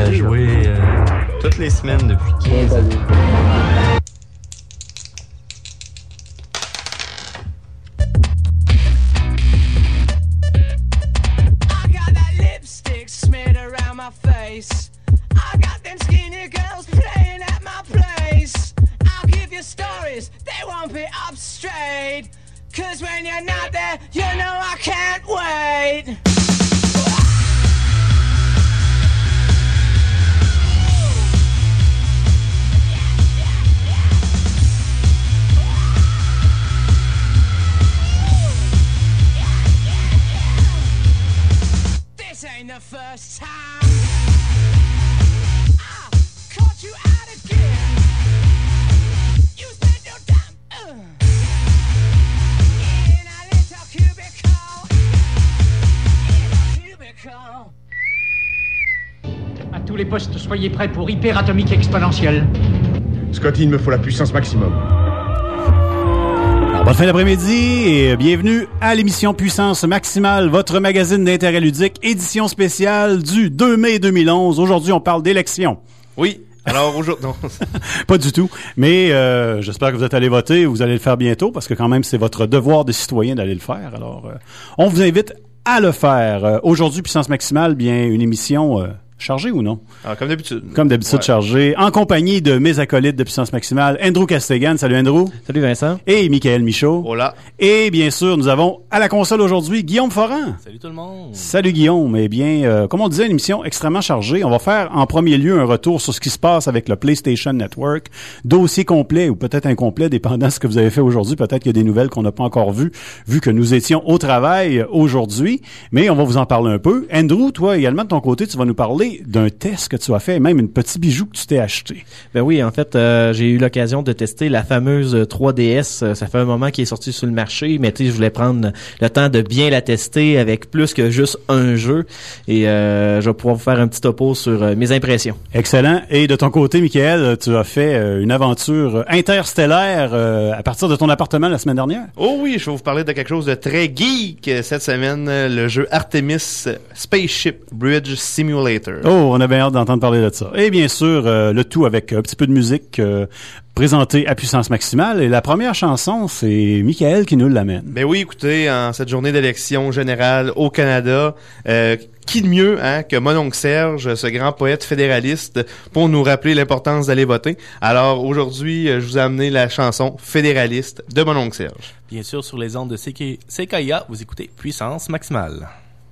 à jouer toutes les semaines depuis 15 ans. I got them skinny girls playing at my place. I'll give you stories, they won't be up straight. 'Cause when you're not there, you know I can't wait. This ain't the first time you out again. You spend your time in a little cubicle. À tous les postes, soyez prêts pour hyperatomique exponentielle. Scotty, il me faut la puissance maximum. Alors, bonne fin d'après-midi et bienvenue à l'émission Puissance Maximale, votre magazine d'intérêt ludique, édition spéciale du 2 mai 2011. Aujourd'hui, on parle d'élections. Oui. Alors aujourd'hui, non. Pas du tout, mais j'espère que vous êtes allés voter, vous allez le faire bientôt, parce que quand même, c'est votre devoir de citoyen d'aller le faire. Alors, on vous invite à le faire. Aujourd'hui, Puissance Maximale, bien une émission chargée ou non? Alors, comme d'habitude. Comme d'habitude, ouais. Chargée, en compagnie de mes acolytes de Puissance Maximale, Andrew Castegan. Salut Andrew. Salut Vincent. Et Michael Michaud. Hola. Et bien sûr, nous avons à la console aujourd'hui Guillaume Foran. Salut tout le monde. Salut Guillaume. Eh bien, comme on disait, une émission extrêmement chargée. On va faire en premier lieu un retour sur ce qui se passe avec le PlayStation Network. Dossier complet ou peut-être incomplet, dépendant de ce que vous avez fait aujourd'hui. Peut-être qu'il y a des nouvelles qu'on n'a pas encore vues, vu que nous étions au travail aujourd'hui. Mais on va vous en parler un peu. Andrew, toi également de ton côté, tu vas nous parler d'un test que tu as fait, même une petit bijou que tu t'es acheté. Ben oui, en fait, j'ai eu l'occasion de tester la fameuse 3DS. Ça fait un moment qu'elle est sortie sur le marché, mais tu sais, je voulais prendre le temps de bien la tester avec plus que juste un jeu. Et je vais pouvoir vous faire un petit topo sur mes impressions. Excellent. Et de ton côté, Michael, tu as fait une aventure interstellaire à partir de ton appartement la semaine dernière? Oh oui, je vais vous parler de quelque chose de très geek cette semaine, le jeu Artemis Spaceship Bridge Simulator. Oh, on avait hâte d'entendre parler de ça. Et bien sûr, le tout avec un petit peu de musique présentée à puissance maximale. Et la première chanson, c'est Michael qui nous l'amène. Ben oui, écoutez, en cette journée d'élection générale au Canada, qui de mieux que mon oncle Serge, ce grand poète fédéraliste, pour nous rappeler l'importance d'aller voter. Alors aujourd'hui, je vous ai amené la chanson fédéraliste de mon oncle Serge. Bien sûr, sur les ondes de CKIA, vous écoutez Puissance Maximale.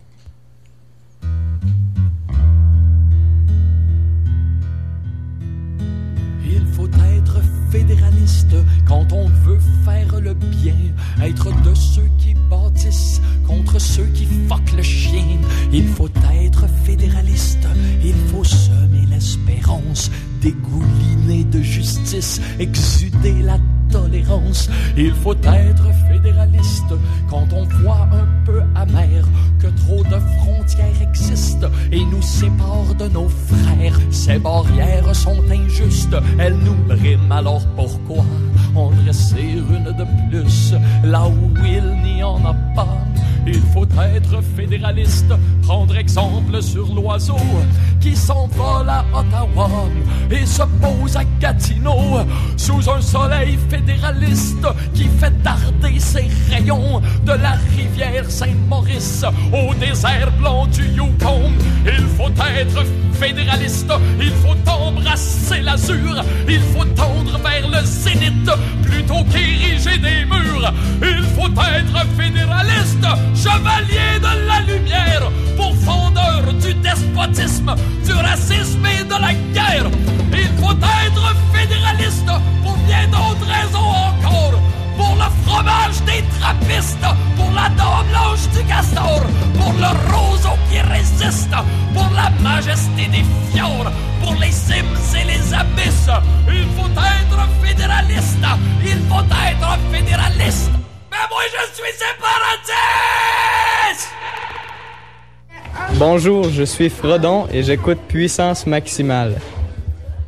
Il faut être fédéraliste quand on veut faire le bien, être de ceux qui bâtissent contre ceux qui fuck le chien. Il faut être fédéraliste, il faut semer l'espérance, dégouliner de justice, exuder la tolérance. Il faut être fédéraliste quand on voit un peu amer que trop de frontières existent et nous séparent de nos frères. Ces barrières sont injustes, elles nous briment, alors pourquoi en dresser une de plus là où il n'y en a pas? Il faut être fédéraliste, prendre exemple sur l'oiseau qui s'envole à Ottawa et se pose à Gatineau sous un soleil fédéraliste qui fait darder ses rayons de la rivière Saint-Maurice au désert blanc du Yukon. Il faut être fédéraliste, il faut embrasser l'azur, il faut tendre vers le zénith plutôt qu'ériger des murs. Il faut être fédéraliste, chevalier de la lumière, pourfendeur du despotisme, du racisme et de la guerre. Il faut être fédéraliste pour bien d'autres raisons encore. Pour le fromage des trappistes, pour la dent blanche du castor, pour le roseau qui résiste, pour la majesté des fjords, pour les cimes et les abysses. Il faut être fédéraliste, il faut être fédéraliste. Mais moi je suis séparatiste! Bonjour, je suis Frodon et j'écoute Puissance Maximale.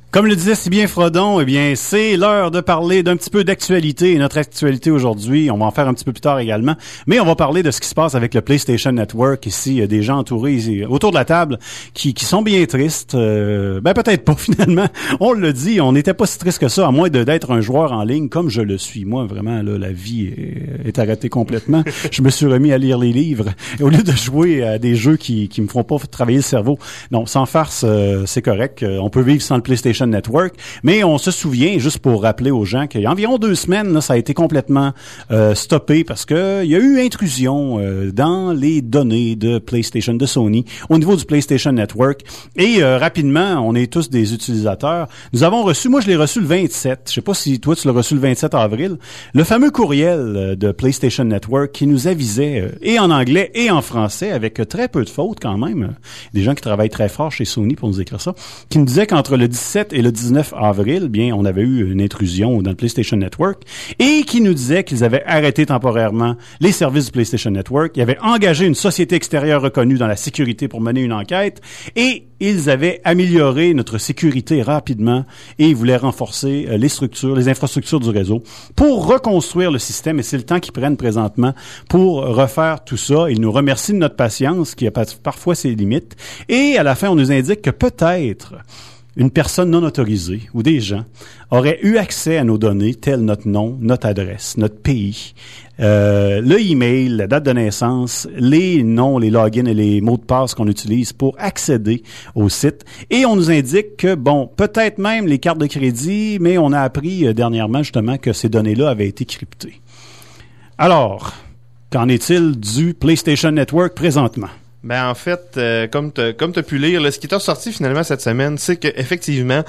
Comme le disait si bien Frodon, eh bien, c'est l'heure de parler d'un petit peu d'actualité. Et notre actualité aujourd'hui, on va en faire un petit peu plus tard également, mais on va parler de ce qui se passe avec le PlayStation Network. Ici, il y a des gens entourés ici, autour de la table qui sont bien tristes. Peut-être pas finalement. On le dit, on n'était pas si triste que ça, à moins d'être un joueur en ligne comme je le suis. Moi, vraiment, là, la vie est arrêtée complètement. Je me suis remis à lire les livres. Et au lieu de jouer à des jeux qui me font pas travailler le cerveau. Non, sans farce, c'est correct. On peut vivre sans le PlayStation Network, mais on se souvient, juste pour rappeler aux gens qu'il y a environ 2 semaines, là, ça a été complètement stoppé parce que il y a eu intrusion dans les données de PlayStation, de Sony, au niveau du PlayStation Network. Et rapidement, on est tous des utilisateurs. Nous avons reçu, moi je l'ai reçu le 27, je sais pas si toi tu l'as reçu le 27 avril, le fameux courriel de PlayStation Network qui nous avisait, et en anglais et en français, avec très peu de fautes quand même, des gens qui travaillent très fort chez Sony pour nous écrire ça, qui nous disait qu'entre le 17 et le 19 avril, bien, on avait eu une intrusion dans le PlayStation Network et qui nous disait qu'ils avaient arrêté temporairement les services du PlayStation Network, ils avaient engagé une société extérieure reconnue dans la sécurité pour mener une enquête et ils avaient amélioré notre sécurité rapidement et ils voulaient renforcer les infrastructures du réseau pour reconstruire le système et c'est le temps qu'ils prennent présentement pour refaire tout ça. Ils nous remercient de notre patience qui a parfois ses limites et à la fin, on nous indique que peut-être une personne non autorisée ou des gens auraient eu accès à nos données telles notre nom, notre adresse, notre pays, le email, la date de naissance, les noms, les logins et les mots de passe qu'on utilise pour accéder au site. Et on nous indique que, bon, peut-être même les cartes de crédit, mais on a appris dernièrement justement que ces données-là avaient été cryptées. Alors, qu'en est-il du PlayStation Network présentement? Ben en fait, comme t'as pu lire, là, ce qui est ressorti finalement cette semaine, c'est que effectivement,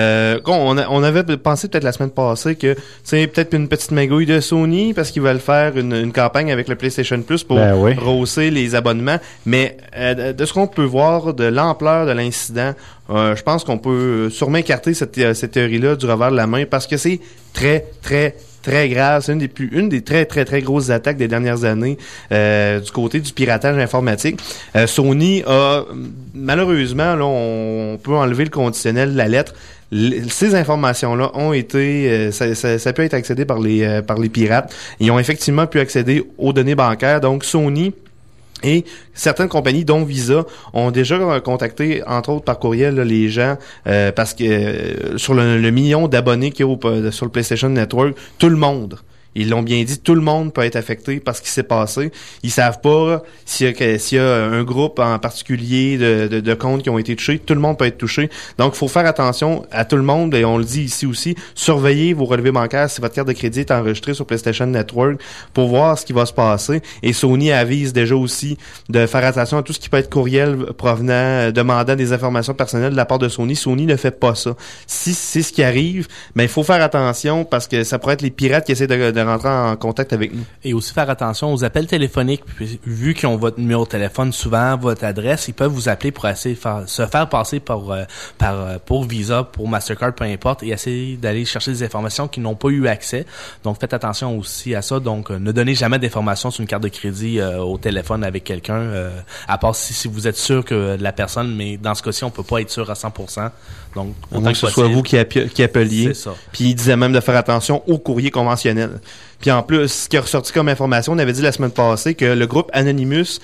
on avait pensé peut-être la semaine passée que c'est peut-être une petite magouille de Sony parce qu'ils veulent faire une campagne avec le PlayStation Plus pour rehausser les abonnements. Mais de ce qu'on peut voir de l'ampleur de l'incident, je pense qu'on peut sûrement écarter cette théorie-là du revers de la main parce que c'est très grave. C'est une des très grosses attaques des dernières années du côté du piratage informatique. Sony a malheureusement, là, on peut enlever le conditionnel de la lettre. Ces informations-là ont été, ça peut être accédé par les pirates. Ils ont effectivement pu accéder aux données bancaires. Donc Sony et certaines compagnies, dont Visa, ont déjà contacté, entre autres par courriel, là, les gens, parce que sur le million d'abonnés qu'il y a sur le PlayStation Network, tout le monde, ils l'ont bien dit, tout le monde peut être affecté par ce qui s'est passé. Ils savent pas s'il y a un groupe en particulier de comptes qui ont été touchés. Tout le monde peut être touché. Donc, il faut faire attention à tout le monde. Et on le dit ici aussi, surveillez vos relevés bancaires si votre carte de crédit est enregistrée sur PlayStation Network pour voir ce qui va se passer. Et Sony avise déjà aussi de faire attention à tout ce qui peut être courriel provenant, demandant des informations personnelles de la part de Sony. Sony ne fait pas ça. Si c'est ce qui arrive, mais il faut faire attention parce que ça pourrait être les pirates qui essaient de rentrer en contact avec nous. Et aussi faire attention aux appels téléphoniques. Vu qu'ils ont votre numéro de téléphone, souvent votre adresse, ils peuvent vous appeler pour essayer de se faire passer pour Visa, pour Mastercard, peu importe, et essayer d'aller chercher des informations qu'ils n'ont pas eu accès. Donc faites attention aussi à ça. Donc ne donnez jamais d'informations sur une carte de crédit au téléphone avec quelqu'un, à part si vous êtes sûr que la personne, mais dans ce cas-ci, on peut pas être sûr à 100%. Donc autant que ce soit vous qui appeliez. C'est ça. Puis il disait même de faire attention au courrier conventionnel. Puis en plus, ce qui est ressorti comme information, on avait dit la semaine passée que le groupe Anonymous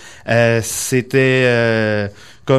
c'était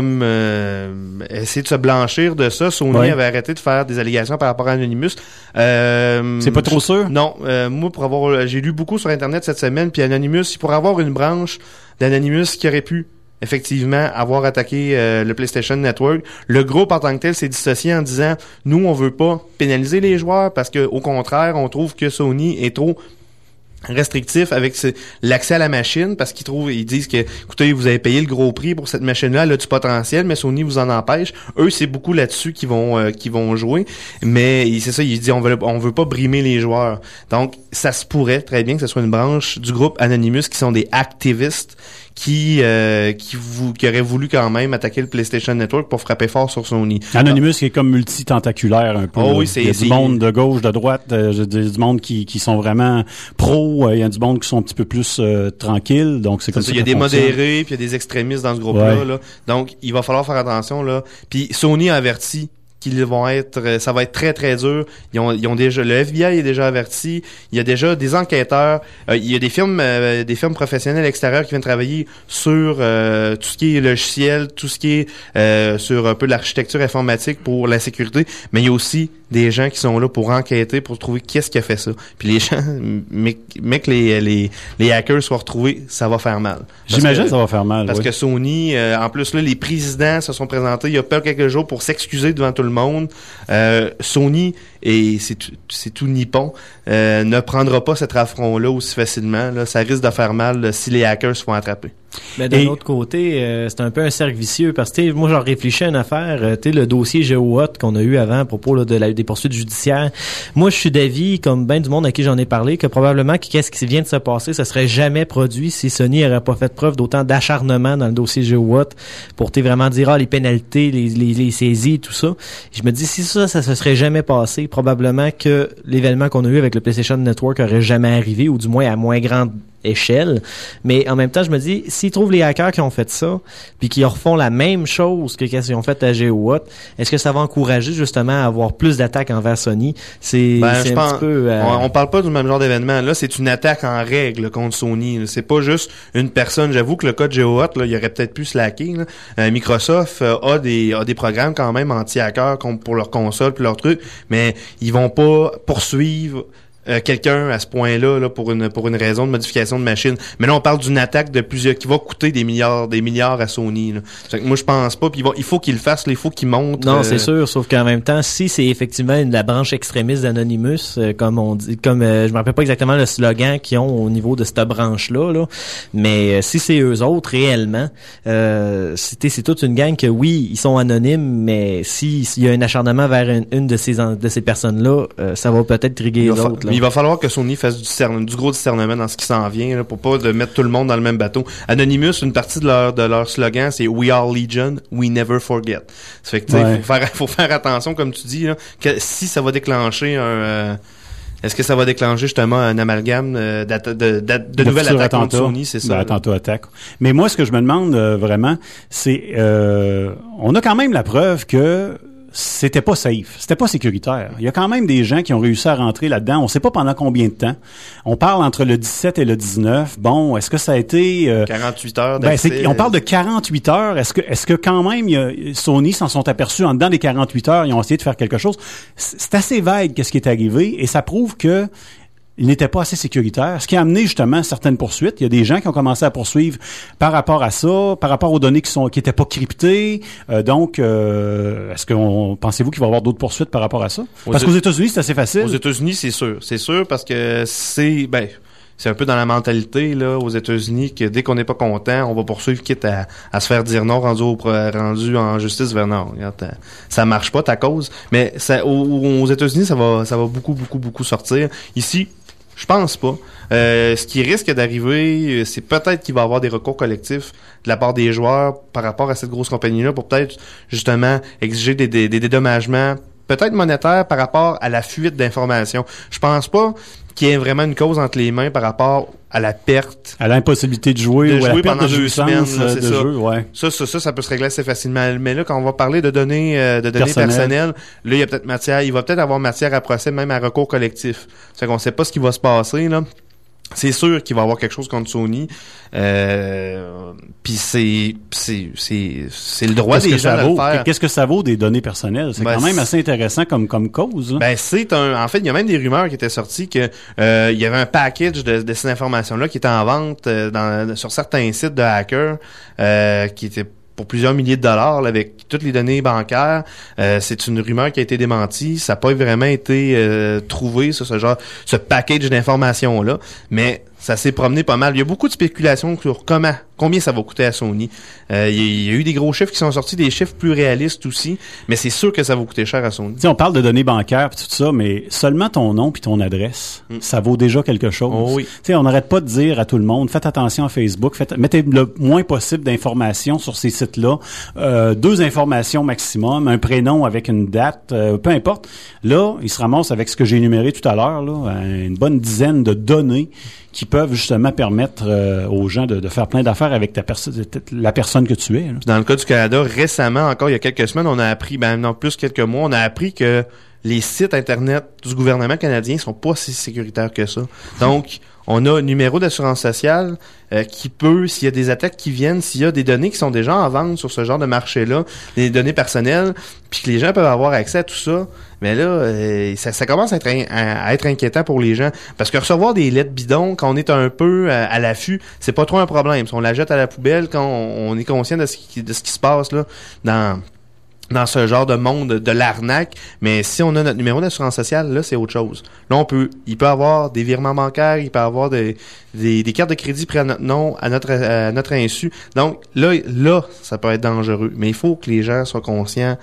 essayer de se blanchir de ça. Sony avait arrêté de faire des allégations par rapport à Anonymous. C'est pas trop sûr? Non. Moi, j'ai lu beaucoup sur Internet cette semaine, puis Anonymous, il pourrait avoir une branche d'Anonymous qui aurait pu effectivement avoir attaqué le PlayStation Network. Le groupe en tant que tel s'est dissocié en disant nous on veut pas pénaliser les joueurs parce que au contraire on trouve que Sony est trop restrictif avec l'accès à la machine parce ils disent que écoutez, vous avez payé le gros prix pour cette machine-là, elle a du potentiel, mais Sony vous en empêche. Eux, c'est beaucoup là-dessus qu'ils vont jouer, mais c'est ça, ils disent on veut pas brimer les joueurs. Donc ça se pourrait très bien que ce soit une branche du groupe Anonymous qui sont des activistes qui aurait voulu quand même attaquer le PlayStation Network pour frapper fort sur Sony. Anonymous qui est comme multitentaculaire un peu. Oh oui, il y a du monde de gauche, de droite, du monde qui sont vraiment pro, il y a du monde qui sont un petit peu plus tranquilles, donc c'est comme ça. Il y a des modérés, puis il y a des extrémistes dans ce groupe-là. Là. Donc, il va falloir faire attention là. Puis Sony a averti ça va être très très dur. Ils ont déjà, le FBI est déjà averti. Il y a déjà des enquêteurs. Il y a des firmes professionnelles extérieures qui viennent travailler sur tout ce qui est logiciel, tout ce qui est sur un peu de l'architecture informatique pour la sécurité. Mais il y a aussi des gens qui sont là pour enquêter, pour trouver qu'est-ce qui a fait ça. Puis les gens, mais que les hackers soient retrouvés, ça va faire mal. J'imagine que ça va faire mal. Parce que Sony, en plus là, les présidents se sont présentés il y a pas quelques jours pour s'excuser devant tout le monde. Sony, et c'est tout nippon, ne prendra pas cet affront-là aussi facilement. Là, ça risque de faire mal là, si les hackers se font attraper. Mais d'un autre côté, c'est un peu un cercle vicieux parce que moi j'en réfléchis à une affaire, le dossier GeoHot qu'on a eu avant à propos là, des poursuites judiciaires. Moi je suis d'avis, comme ben du monde à qui j'en ai parlé, que probablement qu'est-ce qui vient de se passer, ça serait jamais produit si Sony n'aurait pas fait preuve d'autant d'acharnement dans le dossier GeoHot pour vraiment dire les pénalités, les saisies, tout ça. Et je me dis si ça se serait jamais passé, probablement que l'événement qu'on a eu avec le PlayStation Network aurait jamais arrivé, ou du moins à moins grande échelle. Mais en même temps, je me dis, s'ils trouvent les hackers qui ont fait ça, puis qui refont la même chose que qu'est-ce qu'ils ont fait à GeoHot, est-ce que ça va encourager justement à avoir plus d'attaques envers Sony? C'est un petit peu... On parle pas du même genre d'événement. Là, c'est une attaque en règle contre Sony. Là. C'est pas juste une personne. J'avoue que le cas de GeoHot, là, il aurait peut-être pu se hacker. Microsoft a des programmes quand même anti-hackers pour leur console puis leur truc, mais ils vont pas poursuivre quelqu'un à ce point-là là, pour une raison de modification de machine. Mais là, on parle d'une attaque de plusieurs qui va coûter des milliards à Sony. Là. Fait que moi, je pense pas. Puis il faut qu'il le fasse. Là, il faut qu'il monte. Non, c'est sûr. Sauf qu'en même temps, si c'est effectivement la branche extrémiste d'Anonymous, comme on dit, je me rappelle pas exactement le slogan qu'ils ont au niveau de cette branche-là, là, mais si c'est eux autres réellement, c'est toute une gang que oui, ils sont anonymes, mais s'il y a un acharnement vers une de ces personnes-là, ça va peut-être triguer les autres. Il va falloir que Sony fasse du gros discernement dans ce qui s'en vient, là, pour pas de mettre tout le monde dans le même bateau. Anonymous, une partie de leur slogan, c'est We are Legion, we never forget. Ça fait que faut faire attention, comme tu dis, là, que si ça va déclencher est-ce que ça va déclencher justement un amalgame de nouvelles attaques contre Sony, c'est ça? Attentat-attaque. Mais moi, ce que je me demande vraiment, c'est on a quand même la preuve que c'était pas safe, c'était pas sécuritaire. Il y a quand même des gens qui ont réussi à rentrer là-dedans. On sait pas pendant combien de temps. On parle entre le 17 et le 19. Bon, est-ce que ça a été 48 heures d'accès? On parle de 48 heures. Est-ce que quand même Sony s'en sont aperçus en dedans des 48 heures, ils ont essayé de faire quelque chose? C'est assez vague qu'est-ce qui est arrivé et ça prouve que il n'était pas assez sécuritaire, ce qui a amené justement certaines poursuites. Il y a des gens qui ont commencé à poursuivre par rapport à ça, par rapport aux données qui étaient pas cryptées. Donc, est-ce que pensez-vous qu'il va y avoir d'autres poursuites par rapport à ça? Parce qu'aux États-Unis, c'est assez facile. Aux États-Unis, c'est sûr. C'est sûr parce que c'est un peu dans la mentalité là aux États-Unis que dès qu'on n'est pas content, on va poursuivre quitte à se faire dire non rendu en justice vers non. Regarde, ça marche pas ta cause, mais aux États-Unis ça va beaucoup sortir. Ici, je pense pas. Ce qui risque d'arriver, c'est peut-être qu'il va y avoir des recours collectifs de la part des joueurs par rapport à cette grosse compagnie-là pour peut-être justement exiger des dédommagements peut-être monétaires par rapport à la fuite d'informations. Je pense pas qu'il y ait vraiment une cause entre les mains par rapport à la perte. À l'impossibilité de jouer ou à la perte pendant de 2 semaines. Là, de jeu, ouais. Ça peut se régler assez facilement. Mais là, quand on va parler de données personnelles, là, il y a peut-être il va peut-être avoir matière à procès, même à recours collectif. C'est qu'on sait pas ce qui va se passer, là. C'est sûr qu'il va y avoir quelque chose contre Sony. Puis c'est le droit des gens de le faire. Qu'est-ce que ça vaut des données personnelles? C'est quand même assez intéressant comme cause. Là. En fait, il y a même des rumeurs qui étaient sorties que il y avait un package de ces informations-là qui était en vente sur certains sites de hackers qui étaient pour plusieurs milliers de dollars là, avec toutes les données bancaires. C'est une rumeur qui a été démentie. Ça n'a pas vraiment été trouvé, ce package d'informations-là. Mais ça s'est promené pas mal. Il y a beaucoup de spéculations sur combien ça va coûter à Sony. Il y a eu des gros chiffres qui sont sortis, des chiffres plus réalistes aussi, mais c'est sûr que ça va coûter cher à Sony. T'sais, on parle de données bancaires et tout ça, mais seulement ton nom puis ton adresse, ça vaut déjà quelque chose. Oh oui. T'sais, on n'arrête pas de dire à tout le monde, faites attention à Facebook, mettez le moins possible d'informations sur ces sites-là. 2 informations maximum, un prénom avec une date, peu importe. Là, ils se ramassent avec ce que j'ai énuméré tout à l'heure, là, une bonne dizaine de données qui peuvent justement permettre aux gens de faire plein d'affaires avec la personne que tu es. Là. Dans le cas du Canada, récemment, encore il y a quelques semaines, on a appris, non plus quelques mois, on a appris que les sites Internet du gouvernement canadien sont pas si sécuritaires que ça. Donc, on a un numéro d'assurance sociale qui peut, s'il y a des attaques qui viennent, s'il y a des données qui sont déjà en vente sur ce genre de marché-là, des données personnelles, puis que les gens peuvent avoir accès à tout ça, mais là, ça commence à être inquiétant pour les gens. Parce que recevoir des lettres bidons, quand on est un peu à l'affût, c'est pas trop un problème. Si on la jette à la poubelle, quand on est conscient de ce qui se passe là dans ce genre de monde de l'arnaque, mais si on a notre numéro d'assurance sociale, là, c'est autre chose. Là, il peut avoir des virements bancaires, il peut avoir des cartes de crédit prises à notre nom, à notre insu. Donc, là, ça peut être dangereux. Mais il faut que les gens soient conscients.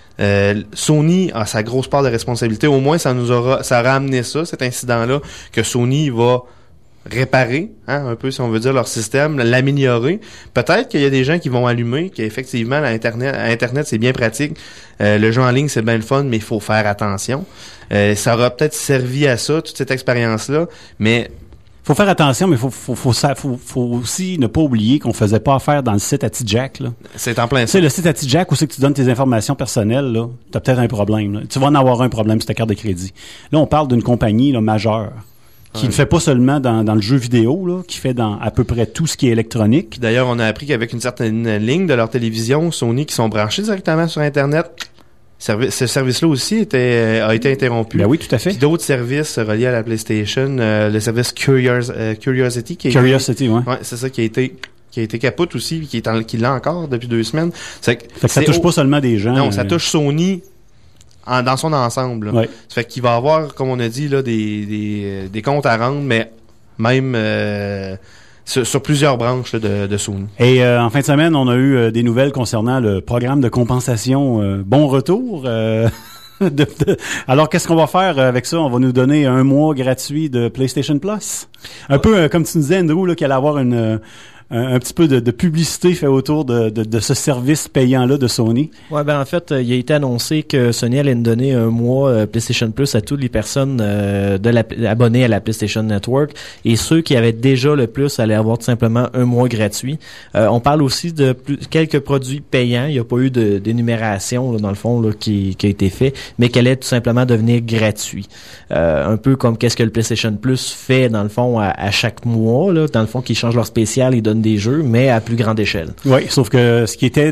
Sony a sa grosse part de responsabilité. Au moins, ça aura amené ça, cet incident-là, que Sony va réparer, un peu si on veut dire leur système, l'améliorer. Peut-être qu'il y a des gens qui vont allumer, qu'effectivement Internet c'est bien pratique, le jeu en ligne c'est bien le fun, mais il faut faire attention. Ça aura peut-être servi à ça, toute cette expérience-là, mais faut faire attention, mais faut aussi ne pas oublier qu'on faisait pas affaire dans le site à T-Jack, là. C'est en plein ça. Tu sais, le site à T-Jack où c'est que tu donnes tes informations personnelles, là, t'as peut-être un problème, là. Tu vas en avoir un problème sur ta carte de crédit. Là, on parle d'une compagnie, là, majeure. Qui ne fait pas seulement dans le jeu vidéo, là, qui fait dans à peu près tout ce qui est électronique. Puis d'ailleurs, on a appris qu'avec une certaine ligne de leur télévision, Sony, qui sont branchés directement sur Internet, ce service-là aussi a été interrompu. Ben oui, tout à fait. Puis d'autres services reliés à la PlayStation, le service Curiosity. Ouais, c'est ça qui a été capote aussi, qui l'a encore depuis 2 semaines. Fait que ça touche pas seulement des gens. Non, ça touche Sony dans son ensemble. Ouais. Ça fait qu'il va avoir, comme on a dit, là, des comptes à rendre, mais même sur plusieurs branches là, de Sony. Et en fin de semaine, on a eu des nouvelles concernant le programme de compensation Bon Retour. Alors, qu'est-ce qu'on va faire avec ça? On va nous donner 1 mois gratuit de PlayStation Plus. Un peu comme tu nous disais, Andrew, là, qu'il allait avoir un petit peu de publicité fait autour de ce service payant-là de Sony. Ouais, ben en fait, il a été annoncé que Sony allait donner 1 mois PlayStation Plus à toutes les personnes abonnées à la PlayStation Network, et ceux qui avaient déjà le Plus allaient avoir tout simplement 1 mois gratuit. On parle aussi de quelques produits payants. Il n'y a pas eu d'énumération là, dans le fond là, qui a été fait, mais qu'elle allait tout simplement devenir gratuit. Un peu comme qu'est-ce que le PlayStation Plus fait dans le fond à chaque mois, là, dans le fond, qu'ils changent leur spécial, ils donnent des jeux, mais à plus grande échelle. Oui, sauf que ce qui était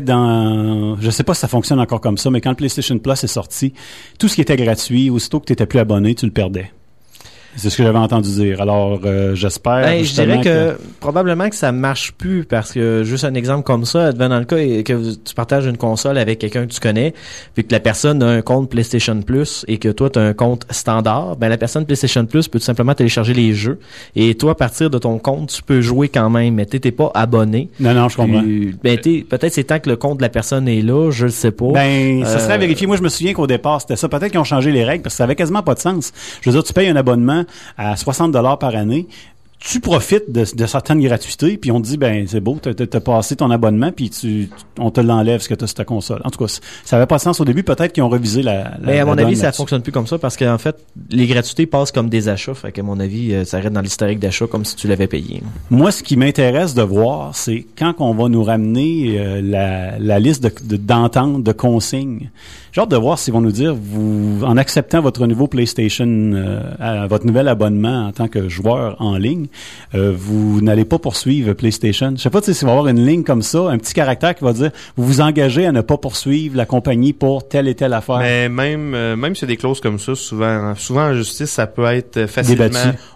je sais pas si ça fonctionne encore comme ça, mais quand le PlayStation Plus est sorti, tout ce qui était gratuit, aussitôt que tu n'étais plus abonné, tu le perdais. C'est ce que j'avais entendu dire. Alors, j'espère. Je dirais que probablement que ça marche plus parce que juste un exemple comme ça, dans le cas que tu partages une console avec quelqu'un que tu connais, puis que la personne a un compte PlayStation Plus et que toi tu as un compte standard, ben la personne PlayStation Plus peut tout simplement télécharger les jeux et toi à partir de ton compte tu peux jouer quand même, mais t'es pas abonné. Non, je comprends. Peut-être c'est tant que le compte de la personne est là, je le sais pas. Ben ça serait à vérifier. Moi je me souviens qu'au départ c'était ça. Peut-être qu'ils ont changé les règles parce que ça avait quasiment pas de sens. Je veux dire, tu payes un abonnement à 60$ par année, tu profites de certaines gratuités, puis on te dit, ben c'est beau, t'as passé ton abonnement, puis on te l'enlève ce que t'as sur ta console. En tout cas, ça avait pas de sens au début, peut-être qu'ils ont revisé mais à mon avis, ça fonctionne plus comme ça, parce qu'en fait, les gratuités passent comme des achats, fait qu'à mon avis, ça reste dans l'historique d'achat comme si tu l'avais payé. Moi, ce qui m'intéresse de voir, c'est quand on va nous ramener la liste d'entente, de consignes. J'ai hâte de voir s'ils vont nous dire, en acceptant votre nouveau PlayStation, votre nouvel abonnement en tant que joueur en ligne, vous n'allez pas poursuivre PlayStation. Je sais pas s'il va y avoir une ligne comme ça, un petit caractère qui va dire, vous vous engagez à ne pas poursuivre la compagnie pour telle et telle affaire. Mais même s'il y a des clauses comme ça, souvent en justice, ça peut être facilement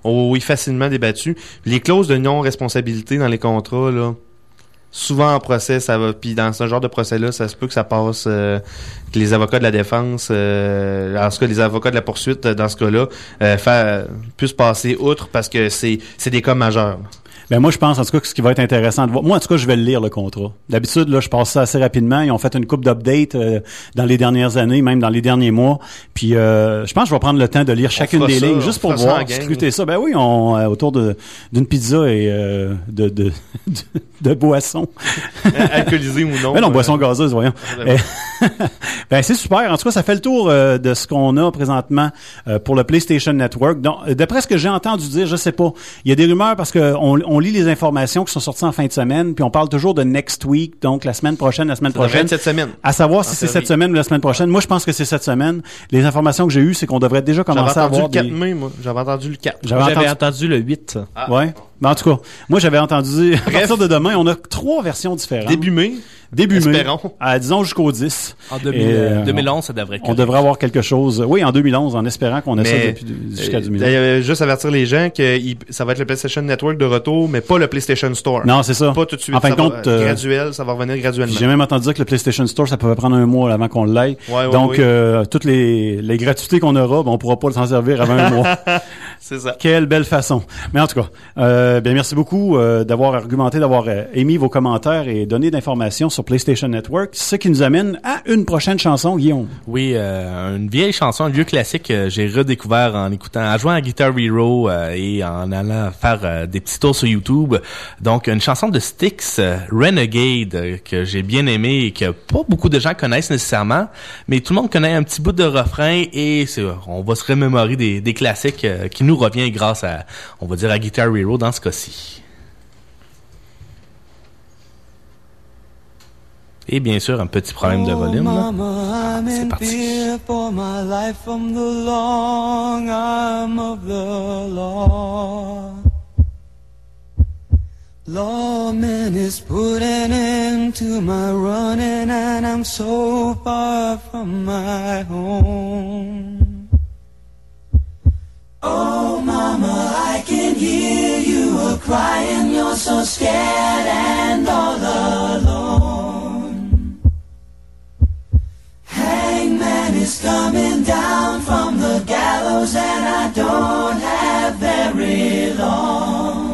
débattu. Les clauses de non-responsabilité dans les contrats, là, souvent en procès, ça va. Puis dans ce genre de procès-là, ça se peut que ça passe, que les avocats de la défense, en tout cas les avocats de la poursuite, dans ce cas-là, puissent passer outre parce que c'est des cas majeurs. Ben moi, je pense en tout cas que ce qui va être intéressant de voir. Moi, en tout cas, je vais le lire, le contrat. D'habitude, là, je passe ça assez rapidement. Ils ont fait une couple d'updates dans les dernières années, même dans les derniers mois. Puis je pense que je vais prendre le temps de lire chacune des lignes juste pour voir, scruter ça. Ben oui, autour d'une pizza et de boissons. Alcoolisé ou non. Mais non, boissons gazeuses, voyons. Ouais. Ben, c'est super. En tout cas, ça fait le tour de ce qu'on a présentement pour le PlayStation Network. Donc, d'après ce que j'ai entendu dire, je sais pas, il y a des rumeurs parce que on lit les informations qui sont sorties en fin de semaine, puis on parle toujours de next week, donc la semaine prochaine. Ça devrait être cette semaine. À savoir si c'est théorie. cette semaine ou la semaine prochaine. Moi, je pense que c'est cette semaine. Les informations que j'ai eues, c'est qu'on devrait déjà commencer à J'avais entendu avoir le 4 mai, moi. J'avais entendu le 4. J'avais entendu le 8. Ah. Ouais. Mais en tout cas, moi, j'avais entendu, à partir de demain, on a 3 versions différentes. Début mai. Début mai. Espérons. Disons jusqu'au 10. En Et, 2011, ça devrait être On correct. devrait avoir quelque chose. Oui, en 2011, en espérant qu'on ait ça Mais, jusqu'à 2011. juste avertir les gens que ça va être le PlayStation Network de retour, mais pas le PlayStation Store. Non, c'est ça. Pas tout de suite. En fin de Ça va- compte, graduel, ça va revenir graduellement. J'ai même entendu dire que le PlayStation Store, ça pouvait prendre un mois avant qu'on l'aille. Ouais, Donc, ouais. toutes les gratuités qu'on aura, ben, on pourra pas s'en servir avant un mois. C'est ça. Quelle belle façon. Mais en tout cas, bien merci beaucoup d'avoir argumenté, d'avoir émis vos commentaires et donné d'informations sur PlayStation Network. Ce qui nous amène à une prochaine chanson, Guillaume. Oui, une vieille chanson, un vieux classique que j'ai redécouvert en écoutant, en jouant à Guitar Hero et en allant faire des petits tours sur YouTube. Donc, une chanson de Styx, Renegade, que j'ai bien aimé et que pas beaucoup de gens connaissent nécessairement, mais tout le monde connaît un petit bout de refrain et on va se remémorer des classiques qui nous revient grâce à, on va dire, à Guitar Hero dans ce cas-ci. Et bien sûr, un petit problème de volume. Là. Mama, I'm C'est in parti. fear for my life from the long arm of the law. Lawman is putting into my running, and I'm so far from my home. Oh, Mama, I can hear you a-crying. You're so scared and all alone. Hangman is coming down from the gallows, and I don't have very long.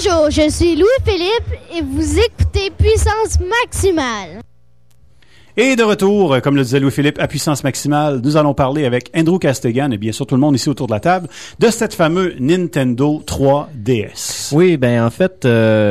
Bonjour, je suis Louis-Philippe et vous écoutez Puissance Maximale. Et de retour, comme le disait Louis-Philippe, à Puissance Maximale, nous allons parler avec Andrew Castigan et bien sûr tout le monde ici autour de la table de cette fameuse Nintendo 3DS. Oui, ben en fait,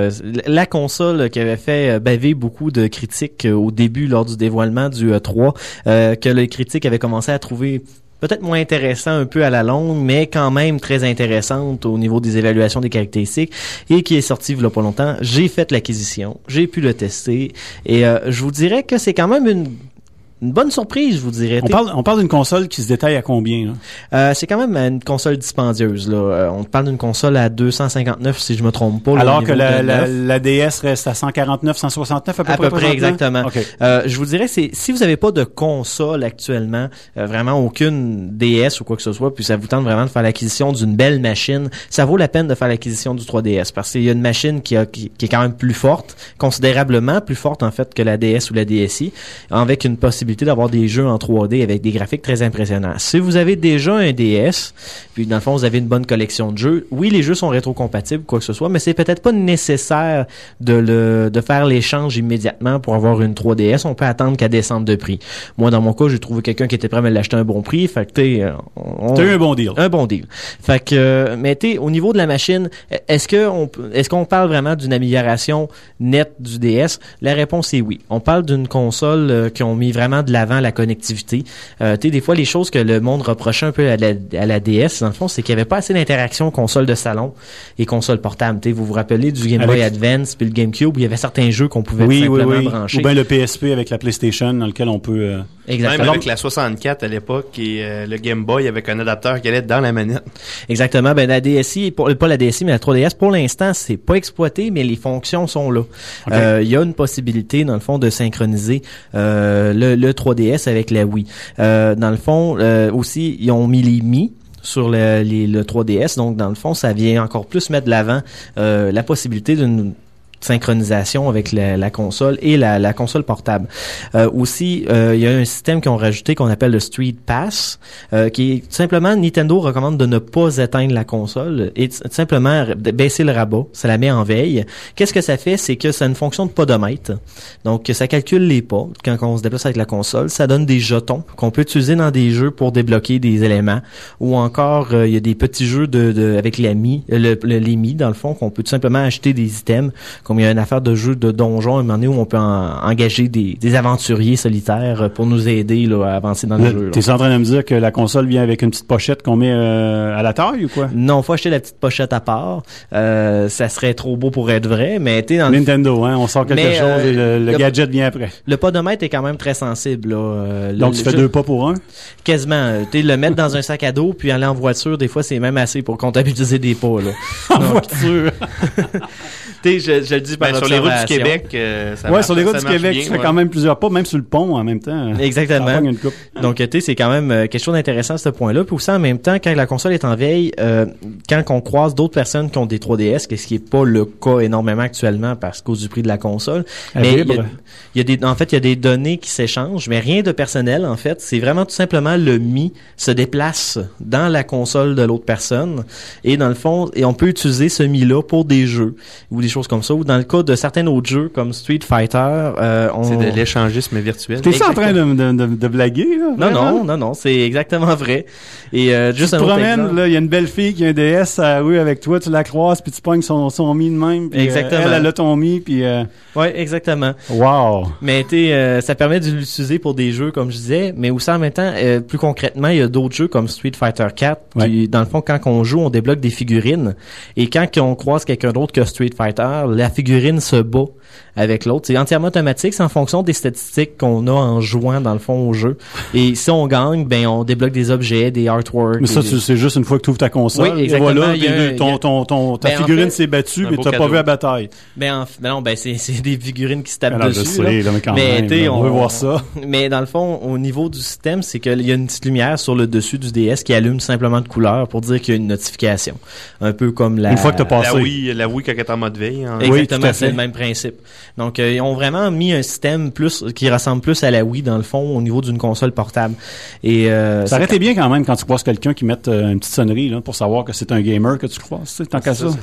la console qui avait fait baver beaucoup de critiques au début lors du dévoilement du E3, que les critiques avaient commencé à trouver peut-être moins intéressant un peu à la longue, mais quand même très intéressante au niveau des évaluations des caractéristiques et qui est sorti il y a pas longtemps. J'ai fait l'acquisition, j'ai pu le tester et je vous dirais que c'est quand même une bonne surprise, je vous dirais. On parle d'une console qui se détaille à combien, là? C'est quand même une console dispendieuse, là. On parle d'une console à 259, si je me trompe pas. Alors que la DS reste à 149, 169 à peu près, exactement. Okay. Je vous dirais, si vous avez pas de console actuellement, vraiment aucune DS ou quoi que ce soit, puis ça vous tente vraiment de faire l'acquisition d'une belle machine, ça vaut la peine de faire l'acquisition du 3DS parce qu'il y a une machine qui est quand même plus forte, considérablement plus forte en fait que la DS ou la DSi, avec une possibilité d'avoir des jeux en 3D avec des graphiques très impressionnants. Si vous avez déjà un DS, puis dans le fond vous avez une bonne collection de jeux, oui les jeux sont rétrocompatibles quoi que ce soit, mais c'est peut-être pas nécessaire de faire l'échange immédiatement pour avoir une 3DS. On peut attendre qu'elle descende de prix. Moi dans mon cas j'ai trouvé quelqu'un qui était prêt à me l'acheter à un bon prix, fait que t'as eu un bon deal. Un bon deal. Fait que mais au niveau de la machine, est-ce qu'on parle vraiment d'une amélioration nette du DS? La réponse est oui. On parle d'une console qui ont mis vraiment de l'avant la connectivité. Des fois, les choses que le monde reprochait un peu à la DS, dans le fond, c'est qu'il n'y avait pas assez d'interaction console de salon et console portable. Vous vous rappelez du Game Boy Advance puis le GameCube où il y avait certains jeux qu'on pouvait simplement brancher. Ou bien le PSP avec la PlayStation dans lequel on peut... Exactement. Même avec la 64 à l'époque et le Game Boy avec un adapteur qui allait dans la manette. Exactement. Ben la DSi, pas la DSi, mais la 3DS, pour l'instant, c'est pas exploité, mais les fonctions sont là. Il y a une possibilité, dans le fond, de synchroniser le 3DS avec la Wii. Dans le fond, aussi, ils ont mis les Mi sur le 3DS, donc dans le fond, ça vient encore plus mettre de l'avant la possibilité d'une synchronisation avec la console et la console portable. Aussi, il y a un système qu'ils ont rajouté qu'on appelle le Street Pass, qui est tout simplement, Nintendo recommande de ne pas éteindre la console et tout simplement baisser le rabat. Ça la met en veille. Qu'est-ce que ça fait? C'est que ça a une fonction de podomètre. Donc, ça calcule les pas quand on se déplace avec la console. Ça donne des jetons qu'on peut utiliser dans des jeux pour débloquer des éléments. Ou encore, il y a des petits jeux avec les Mi, dans le fond, qu'on peut tout simplement acheter des items. Comme il y a une affaire de jeu de donjon à un moment donné où on peut engager des aventuriers solitaires pour nous aider là, à avancer dans le jeu. T'es en train de me dire que la console vient avec une petite pochette qu'on met à la taille ou quoi? Non, faut acheter la petite pochette à part. Ça serait trop beau pour être vrai, mais t'es dans Nintendo, on sort quelque chose et le gadget vient après. Le podomètre est quand même très sensible. Là. Donc tu fais 2 pas pour 1? Quasiment. Le mettre dans un sac à dos puis aller en voiture, des fois c'est même assez pour comptabiliser des pas. Là. En voiture. Je le dis par sur les routes du Québec, ça marche, sur les routes du Québec, bien, tu fais quand même plusieurs pas, même sur le pont en même temps. Exactement. Donc, c'est quand même quelque chose d'intéressant à ce point-là. Puis aussi, en même temps, quand la console est en veille, quand on croise d'autres personnes qui ont des 3DS, ce qui est pas le cas énormément actuellement parce qu'au du prix de la console, mais il y a des données qui s'échangent, mais rien de personnel en fait. C'est vraiment tout simplement le Mi se déplace dans la console de l'autre personne et dans le fond, et on peut utiliser ce Mi-là pour des jeux ou des choses comme ça. Ou dans le cas de certains autres jeux comme Street Fighter, c'est de l'échangisme virtuel. T'es en train de blaguer là? Non, c'est exactement vrai. Et juste tu te promènes, là, il y a une belle fille qui a un DS à la rue avec toi, tu la croises puis tu pognes son Mi de même. Puis, exactement. Elle a ton Mi puis. Ouais, exactement. Wow. Mais ça permet de l'utiliser pour des jeux comme je disais, mais aussi en même temps, plus concrètement, il y a d'autres jeux comme Street Fighter 4. Qui, dans le fond, quand on joue, on débloque des figurines. Et quand on croise quelqu'un d'autre que Street Fighter, la figurine se bat avec l'autre. C'est entièrement automatique, c'est en fonction des statistiques qu'on a en jouant dans le fond au jeu. Et si on gagne, ben on débloque des objets, des artworks. Mais ça, c'est juste une fois que tu ouvres ta console. Oui, exactement. Et voilà, ta figurine s'est battue, mais tu n'as pas vu la bataille. C'est des figurines qui se tapent dessus. Je sais, mais quand même, on veut voir ça. Mais dans le fond, au niveau du système, c'est qu'il y a une petite lumière sur le dessus du DS qui allume simplement de couleur pour dire qu'il y a une notification. Un peu comme une fois que tu as passé. La Wii quand elle est en mode veille. Exactement, oui, c'est le même principe. Donc, ils ont vraiment mis un système qui ressemble plus à la Wii, dans le fond, au niveau d'une console portable. Et ça aurait été bien quand même quand tu croises quelqu'un qui mette une petite sonnerie là, pour savoir que c'est un gamer que tu croises, tant qu'à ça.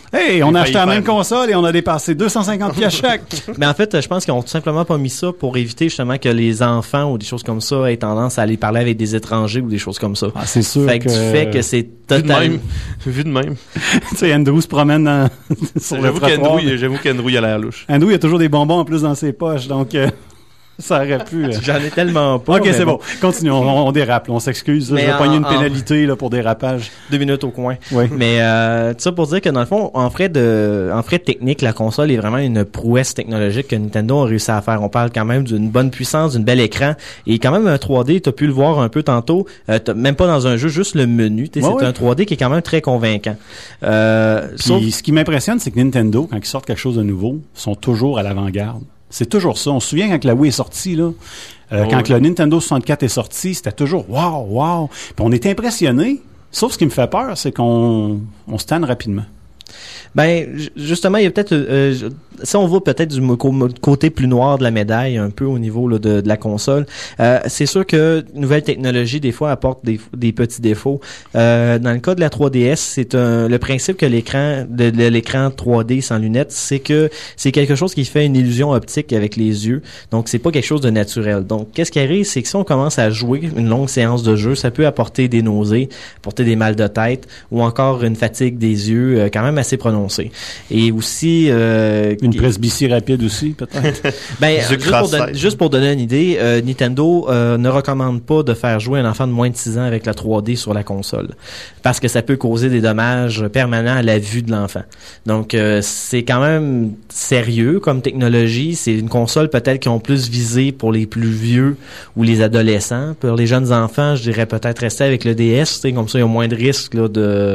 Hey, on a acheté la même faire- console et on a dépassé 250 pièces chaque. Mais en fait, je pense qu'ils ont tout simplement pas mis ça pour éviter justement que les enfants ou des choses comme ça aient tendance à aller parler avec des étrangers ou des choses comme ça. Ah, c'est sûr Fait que du fait que c'est totalement... Vu de même. Tu sais, Andrew se promène sur le trottoir. J'avoue qu'Andrew, il a l'air louche. Andrew, il a toujours des bonbons en plus dans ses poches, donc ça aurait pu... J'en ai tellement pas. OK, mais c'est bon. Continuons. On dérape. Là. On s'excuse. Mais Je vais pogner une en- pénalité là, pour dérapage. 2 minutes au coin. Oui. Mais tout ça pour dire que dans le fond, en frais de technique, la console est vraiment une prouesse technologique que Nintendo a réussi à faire. On parle quand même d'une bonne puissance, d'un bel écran et quand même un 3D. T'as pu le voir un peu tantôt. Même pas dans un jeu, juste le menu. C'est Ouais. un 3D qui est quand même très convaincant. Puis Sauf ce qui m'impressionne, c'est que Nintendo, quand ils sortent quelque chose de nouveau, sont toujours à l'avant-garde. C'est toujours ça. On se souvient quand la Wii est sortie, là. Quand le Nintendo 64 est sorti, c'était toujours wow. Puis on est impressionné. Sauf ce qui me fait peur, c'est qu'on se tanne rapidement. Ben justement, il y a peut-être si on va peut-être du côté plus noir de la médaille un peu au niveau là, de la console, c'est sûr que nouvelle technologie des fois apporte des petits défauts. Dans le cas de la 3DS, c'est le principe que l'écran de l'écran 3D sans lunettes, c'est que c'est quelque chose qui fait une illusion optique avec les yeux. Donc c'est pas quelque chose de naturel. Donc qu'est-ce qui arrive, c'est que si on commence à jouer une longue séance de jeu, ça peut apporter des nausées, apporter des mal de tête ou encore une fatigue des yeux quand même assez prononcée. Et aussi une presbytie rapide aussi, peut-être. Ben juste pour donner une idée, Nintendo ne recommande pas de faire jouer un enfant de moins de 6 ans avec la 3D sur la console parce que ça peut causer des dommages permanents à la vue de l'enfant. Donc c'est quand même sérieux comme technologie, c'est une console peut-être qui ont plus visé pour les plus vieux ou les adolescents. Pour les jeunes enfants, je dirais peut-être rester avec le DS, c'est comme ça il y a moins de risques là,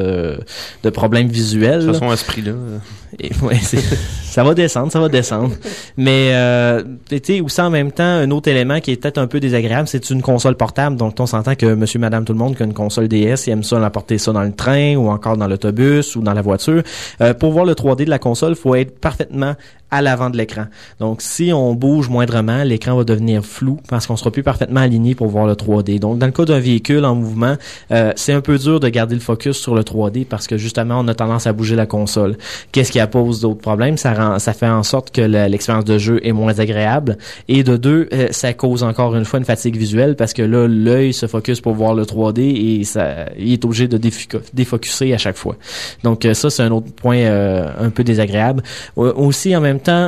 de problèmes visuels. De toute façon, à ce prix-là. Et, ouais, ça va descendre. Mais tu sais, aussi en même temps, un autre élément qui est peut-être un peu désagréable, c'est une console portable. Donc on s'entend que monsieur, madame, tout le monde qui a une console DS, il aime ça l'apporter ça dans le train ou encore dans l'autobus ou dans la voiture. Pour voir le 3D de la console, il faut être parfaitement à l'avant de l'écran. Donc, si on bouge moindrement, l'écran va devenir flou parce qu'on sera plus parfaitement aligné pour voir le 3D. Donc, dans le cas d'un véhicule en mouvement, c'est un peu dur de garder le focus sur le 3D parce que justement, on a tendance à bouger la console. Qu'est-ce qui pose d'autres problèmes? Ça fait en sorte que l'expérience de jeu est moins agréable. Et de deux, ça cause encore une fois une fatigue visuelle parce que là, l'œil se focus pour voir le 3D et il est obligé de défocuser à chaque fois. Donc, ça, c'est un autre point un peu désagréable. Aussi, en même temps,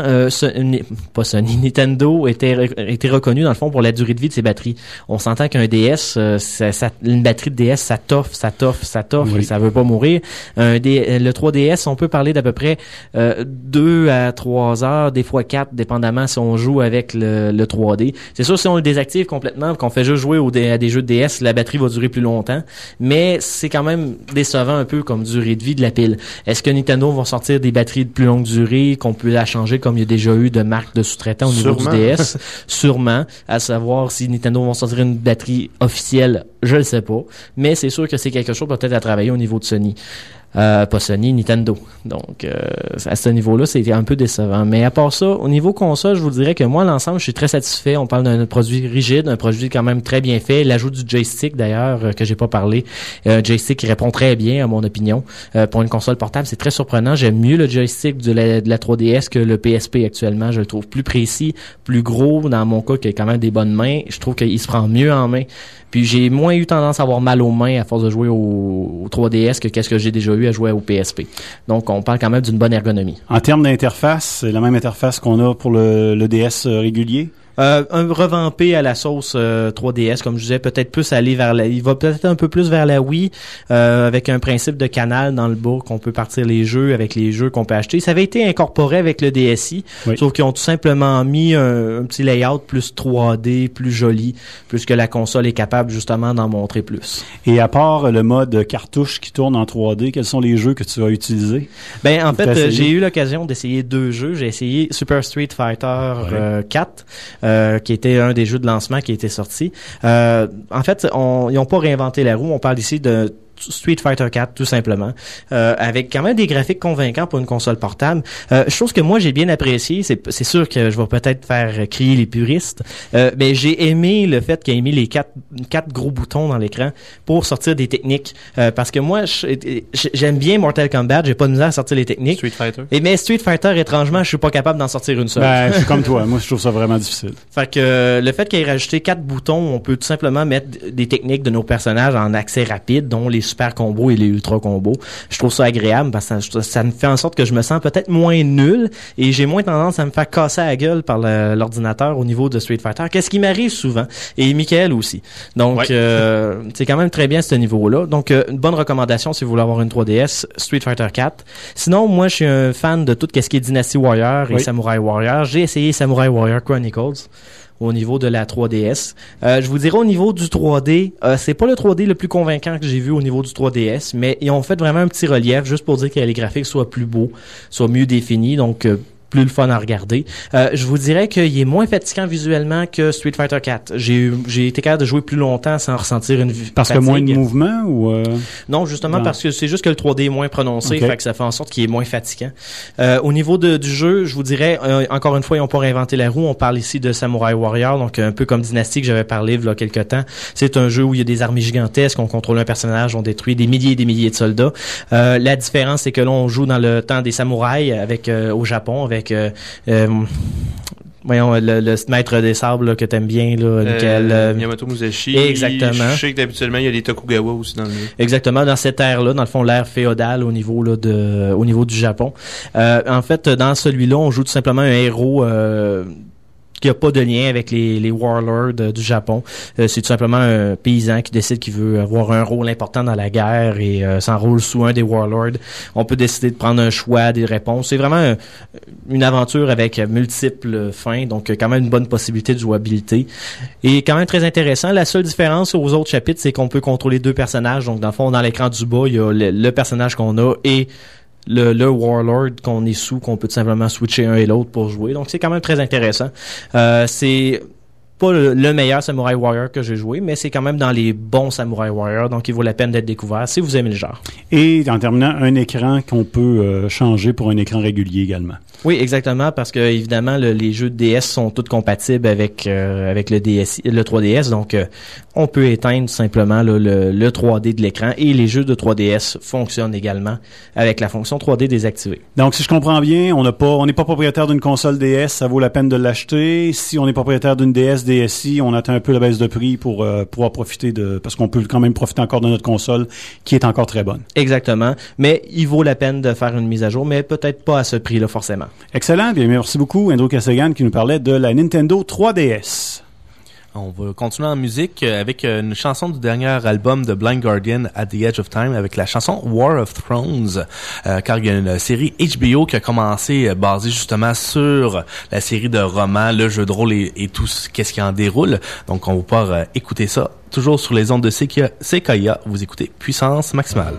Nintendo était reconnu dans le fond pour la durée de vie de ses batteries. On s'entend qu'un DS, une batterie de DS, ça toffe, oui. et ça veut pas mourir. Le 3DS, on peut parler d'à peu près 2 à 3 heures, des fois 4, dépendamment si on joue avec le 3D. C'est sûr, si on le désactive complètement, qu'on fait juste jouer à des jeux de DS, la batterie va durer plus longtemps, mais c'est quand même décevant un peu comme durée de vie de la pile. Est-ce que Nintendo va sortir des batteries de plus longue durée, qu'on peut la changer comme il y a déjà eu de marques de sous-traitants au niveau du DS? Sûrement. À savoir si Nintendo vont sortir une batterie officielle, je le sais pas. Mais c'est sûr que c'est quelque chose peut-être à travailler au niveau de Sony. Pas Sony, Nintendo. Donc, à ce niveau-là, c'était un peu décevant. Mais à part ça, au niveau console, je vous dirais que moi, l'ensemble, je suis très satisfait. On parle d'un produit rigide, un produit quand même très bien fait. L'ajout du joystick, d'ailleurs, que j'ai pas parlé. Un joystick qui répond très bien, à mon opinion. Pour une console portable, c'est très surprenant. J'aime mieux le joystick de la 3DS que le PSP actuellement. Je le trouve plus précis, plus gros. Dans mon cas, qui a quand même des bonnes mains. Je trouve qu'il se prend mieux en main. Puis j'ai moins eu tendance à avoir mal aux mains à force de jouer au 3DS que qu'est-ce que j'ai déjà eu à jouer au PSP. Donc on parle quand même d'une bonne ergonomie. En termes d'interface, c'est la même interface qu'on a pour le DS régulier? Un revampé à la sauce 3DS, comme je disais, peut-être plus aller il va peut-être un peu plus vers la Wii, avec un principe de canal dans le bas qu'on peut partir les jeux avec les jeux qu'on peut acheter. Ça avait été incorporé avec le DSi, oui. Sauf qu'ils ont tout simplement mis un petit layout plus 3D, plus joli, puisque la console est capable justement d'en montrer plus. Et à part le mode cartouche qui tourne en 3D, quels sont les jeux que tu vas utiliser? Ben en fait, j'ai eu l'occasion d'essayer 2 jeux. J'ai essayé Super Street Fighter 4. Qui était un des jeux de lancement qui était sorti. En fait, ils n'ont pas réinventé la roue. On parle ici de Street Fighter 4 tout simplement, avec quand même des graphiques convaincants pour une console portable. Chose que moi j'ai bien apprécié, c'est sûr que je vais peut-être faire crier les puristes, mais j'ai aimé le fait qu'il ait mis les quatre gros boutons dans l'écran pour sortir des techniques, parce que moi j'aime bien Mortal Kombat, j'ai pas de misère à sortir les techniques. Street Fighter. Mais Street Fighter, étrangement, je suis pas capable d'en sortir une seule. Ben, je suis comme toi. Moi, je trouve ça vraiment difficile. Fait que le fait qu'il ait rajouté 4 boutons, on peut tout simplement mettre des techniques de nos personnages en accès rapide, dont les super combos et les ultra combos. Je trouve ça agréable parce que ça me fait en sorte que je me sens peut-être moins nul et j'ai moins tendance à me faire casser la gueule par l'ordinateur au niveau de Street Fighter. Qu'est-ce qui m'arrive souvent? Et Michael aussi. Donc, c'est quand même très bien ce niveau-là. Donc, une bonne recommandation si vous voulez avoir une 3DS, Street Fighter 4. Sinon, moi, je suis un fan de tout ce qui est Dynasty Warrior et Samurai Warrior. J'ai essayé Samurai Warrior Chronicles au niveau de la 3DS. Je vous dirais au niveau du 3D, c'est pas le 3D le plus convaincant que j'ai vu au niveau du 3DS, mais ils ont fait vraiment un petit relief juste pour dire que les graphiques soient plus beaux, soient mieux définis, donc plus le fun à regarder. Je vous dirais qu'il est moins fatigant visuellement que Street Fighter 4. J'ai été capable de jouer plus longtemps sans ressentir une Parce fatigue. que moins de mouvement ou Non, justement parce que c'est juste que le 3D est moins prononcé, fait que ça fait en sorte qu'il est moins fatigant. Au niveau du jeu, je vous dirais, encore une fois, ils n'ont pas réinventé la roue. On parle ici de Samurai Warrior, donc un peu comme Dynasty que j'avais parlé il y a quelques temps. C'est un jeu où il y a des armées gigantesques, on contrôle un personnage, on détruit des milliers et des milliers de soldats. La différence, c'est que là, on joue dans le temps des samouraïs au Japon, avec voyons, le maître des sables là, que t'aimes bien, là, Michael. Miyamoto Musashi. Exactement. Je sais que d'habituellement, il y a des Tokugawa aussi dans le jeu. Exactement, dans cette ère-là, dans le fond, l'ère féodale au niveau du Japon. En fait, dans celui-là, on joue tout simplement un héros qui a pas de lien avec les warlords du Japon. C'est tout simplement un paysan qui décide qu'il veut avoir un rôle important dans la guerre et s'enrôle sous un des warlords. On peut décider de prendre un choix des réponses. C'est vraiment une aventure avec multiples fins, donc quand même une bonne possibilité de jouabilité. Et quand même très intéressant. La seule différence aux autres chapitres, c'est qu'on peut contrôler 2 personnages. Donc dans le fond, dans l'écran du bas, il y a le personnage qu'on a et le warlord qu'on est sous, qu'on peut tout simplement switcher un et l'autre pour jouer. Donc c'est quand même très intéressant. C'est pas le meilleur Samurai Warrior que j'ai joué, mais c'est quand même dans les bons Samurai Warrior, donc il vaut la peine d'être découvert si vous aimez le genre. Et en terminant, un écran qu'on peut changer pour un écran régulier également. Oui, exactement, parce que évidemment les jeux de DS sont tous compatibles avec le 3DS, donc on peut éteindre simplement le 3D de l'écran et les jeux de 3DS fonctionnent également avec la fonction 3D désactivée. Donc si je comprends bien, on n'est pas propriétaire d'une console DS, ça vaut la peine de l'acheter. Si on est propriétaire d'une DS DSi, on attend un peu la baisse de prix pour pouvoir profiter parce qu'on peut quand même profiter encore de notre console qui est encore très bonne. Exactement, mais il vaut la peine de faire une mise à jour, mais peut-être pas à ce prix-là forcément. Excellent, bien merci beaucoup Andrew Casagan qui nous parlait de la Nintendo 3DS. On va continuer en musique avec une chanson du dernier album de Blind Guardian, At the Edge of Time, avec la chanson War of Thrones, car il y a une série HBO qui a commencé basée justement sur la série de romans, le jeu de rôle et tout qu'est-ce qui en déroule. Donc on va pouvoir écouter ça toujours sur les ondes de CKIA. Vous écoutez Puissance Maximale.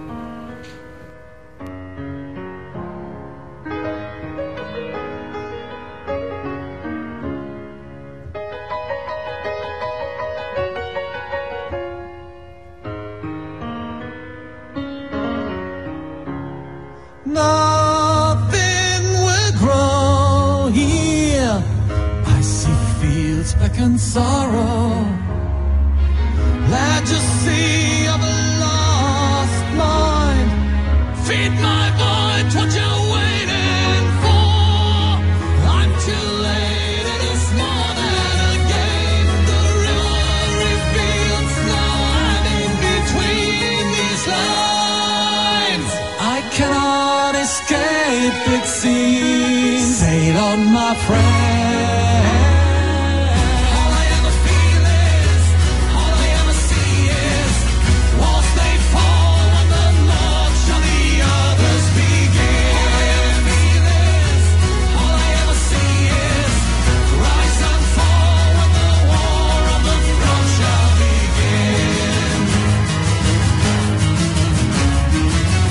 Nothing will grow here. I see fields back in sorrow. Legacy of a lost mind. Feed my void, what you're waiting for. I'm too late, it is more than a game. The river reveals now I'm in between these lines. I cannot escape, it seems. Sail on, my friend. All I ever feel is, all I ever see is, walls they fall when the march of the others begin. All I ever feel is, all I ever see is, rise and fall when the war of the front shall begin.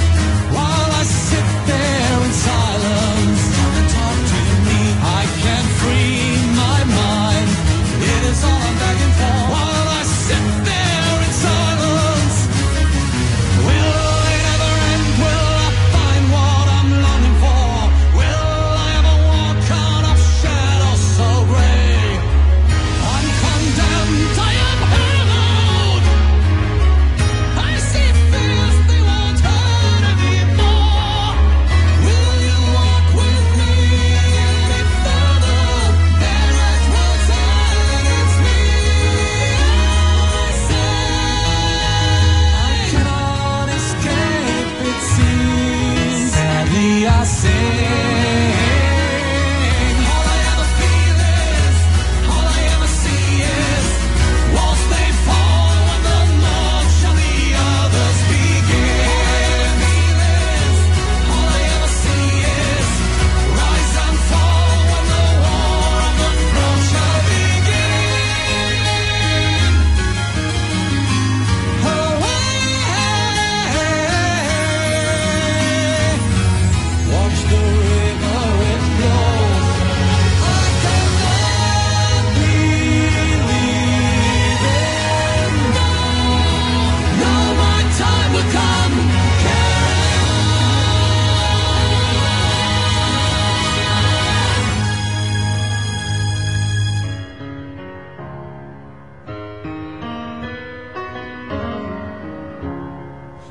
While I sit there in silence, come and talk to me. I can't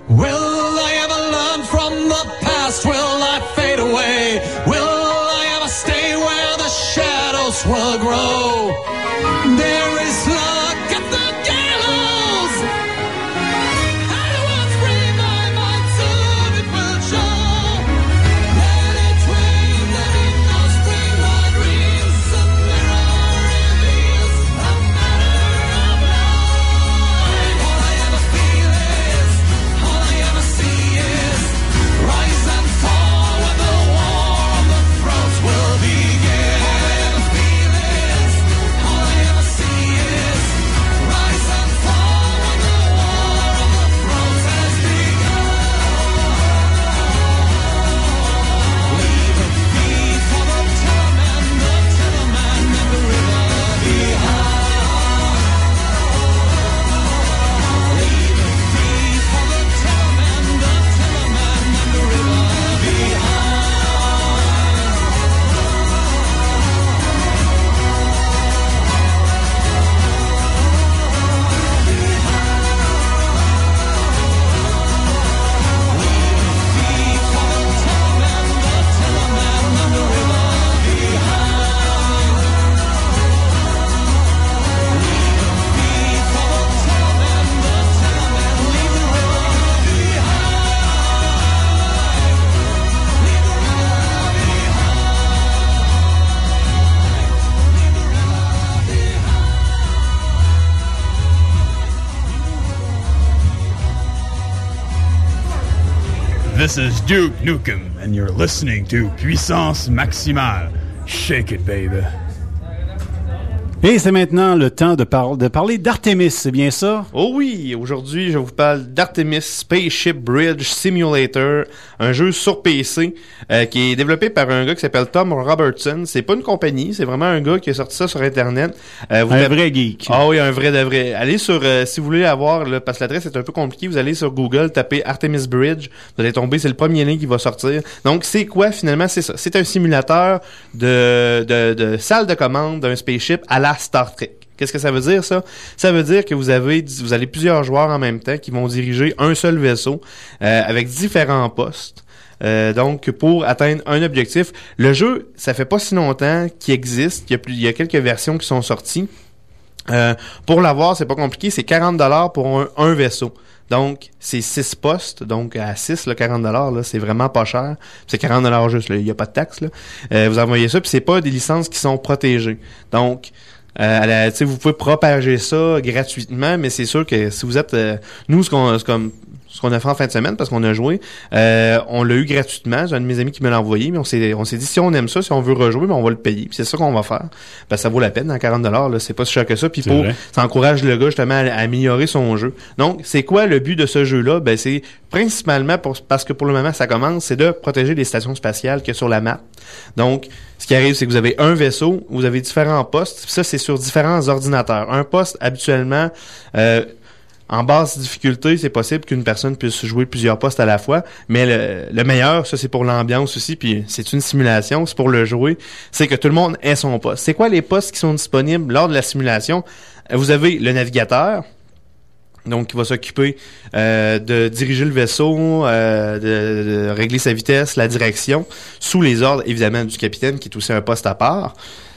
Will I ever learn from the past? Will I fade away? Will I ever stay where the shadows will grow? There is luck at the gallows. I was free, my mind soon it will show. Let it rain, let it not spring my dreams. A mirror reveals a matter of life. All I ever feel is, all I ever see is rise and fall when the war on the throats will begin. All I ever feel is, all I ever see is rise and fall when the war on the throats has begun. Leave a beat for the tillerman and the river behind. Leave a beat for the tillerman and the river behind. This is Duke Nukem, and you're listening to Puissance Maximale. Shake it, baby. Et c'est maintenant le temps de parler d'Artemis, c'est bien ça? Oh oui, aujourd'hui je vous parle d'Artemis Spaceship Bridge Simulator, un jeu sur PC qui est développé par un gars qui s'appelle Tom Robertson. C'est pas une compagnie, c'est vraiment un gars qui a sorti ça sur Internet. Vrai geek. Ah oui, un vrai de vrai. Allez sur, si vous voulez avoir, là, parce que l'adresse est un peu compliquée, vous allez sur Google, tapez Artemis Bridge, vous allez tomber, c'est le premier lien qui va sortir. Donc c'est quoi finalement? C'est ça. C'est un simulateur de salle de commande d'un spaceship à la Star Trek. Qu'est-ce que ça veut dire, ça? Ça veut dire que vous allez plusieurs joueurs en même temps qui vont diriger un seul vaisseau avec différents postes. Donc, pour atteindre un objectif. Le jeu, ça fait pas si longtemps qu'il existe. Il y a quelques versions qui sont sorties. Pour l'avoir, c'est pas compliqué. C'est $40 pour un vaisseau. Donc, c'est 6 postes. Donc, à 6, là, $40, là, c'est vraiment pas cher. C'est $40 juste, là. Il y a pas de taxe, là. Vous envoyez ça, puis c'est pas des licences qui sont protégées. Donc, vous pouvez propager ça gratuitement, mais c'est sûr que si vous êtes... nous, ce qu'on a fait en fin de semaine, parce qu'on a joué, on l'a eu gratuitement. J'ai un de mes amis qui me l'a envoyé, mais on s'est dit, si on aime ça, si on veut rejouer, ben on va le payer. Puis c'est ça qu'on va faire. Parce que ça vaut la peine, dans $40, là, c'est pas si cher que ça. Puis ça encourage le gars, justement, à améliorer son jeu. Donc, c'est quoi le but de ce jeu-là? Ben, c'est principalement parce que pour le moment, ça commence, c'est de protéger les stations spatiales qu'il y a sur la map. Donc, ce qui arrive, c'est que vous avez un vaisseau, vous avez différents postes. Ça, c'est sur différents ordinateurs. Un poste, habituellement, en basse difficulté, c'est possible qu'une personne puisse jouer plusieurs postes à la fois, mais le meilleur, ça c'est pour l'ambiance aussi, puis c'est une simulation, c'est pour le jouer, c'est que tout le monde ait son poste. C'est quoi les postes qui sont disponibles lors de la simulation? Vous avez le navigateur, donc qui va s'occuper de diriger le vaisseau, de régler sa vitesse, la direction, sous les ordres évidemment du capitaine, qui est aussi un poste à part.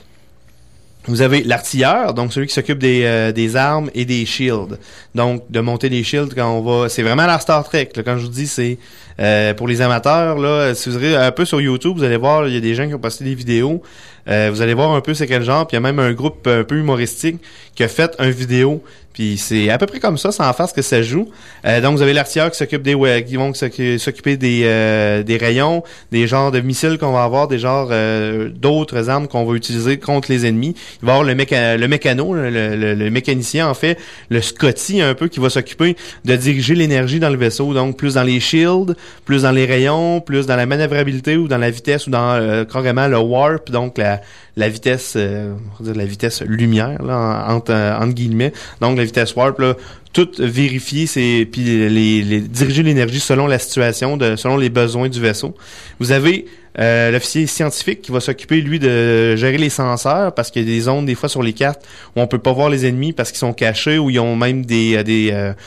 Vous avez l'artilleur, donc celui qui s'occupe des armes et des shields. Donc, de monter les shields quand on va... C'est vraiment la Star Trek. Là, quand je vous dis, c'est pour les amateurs. Là, si vous allez un peu sur YouTube, vous allez voir, il y a des gens qui ont posté des vidéos. Vous allez voir un peu c'est quel genre. Puis il y a même un groupe un peu humoristique qui a fait une vidéo. Puis c'est à peu près comme ça, sans faire ce que ça joue. Donc vous avez l'artilleur qui s'occupe qui vont s'occuper des rayons, des genres de missiles qu'on va avoir, des genres d'autres armes qu'on va utiliser contre les ennemis. Il va y avoir le mécano, le mécanicien en fait, le Scotty un peu qui va s'occuper de diriger l'énergie dans le vaisseau. Donc plus dans les shields, plus dans les rayons, plus dans la manœuvrabilité ou dans la vitesse ou dans carrément le warp, donc la vitesse, on va dire la vitesse lumière là, entre guillemets. Donc la vitesse warp là, tout vérifier, puis les diriger l'énergie selon la situation, selon les besoins du vaisseau. Vous avez l'officier scientifique qui va s'occuper lui de gérer les senseurs, parce qu'il y a des zones des fois sur les cartes où on peut pas voir les ennemis parce qu'ils sont cachés, ou ils ont même des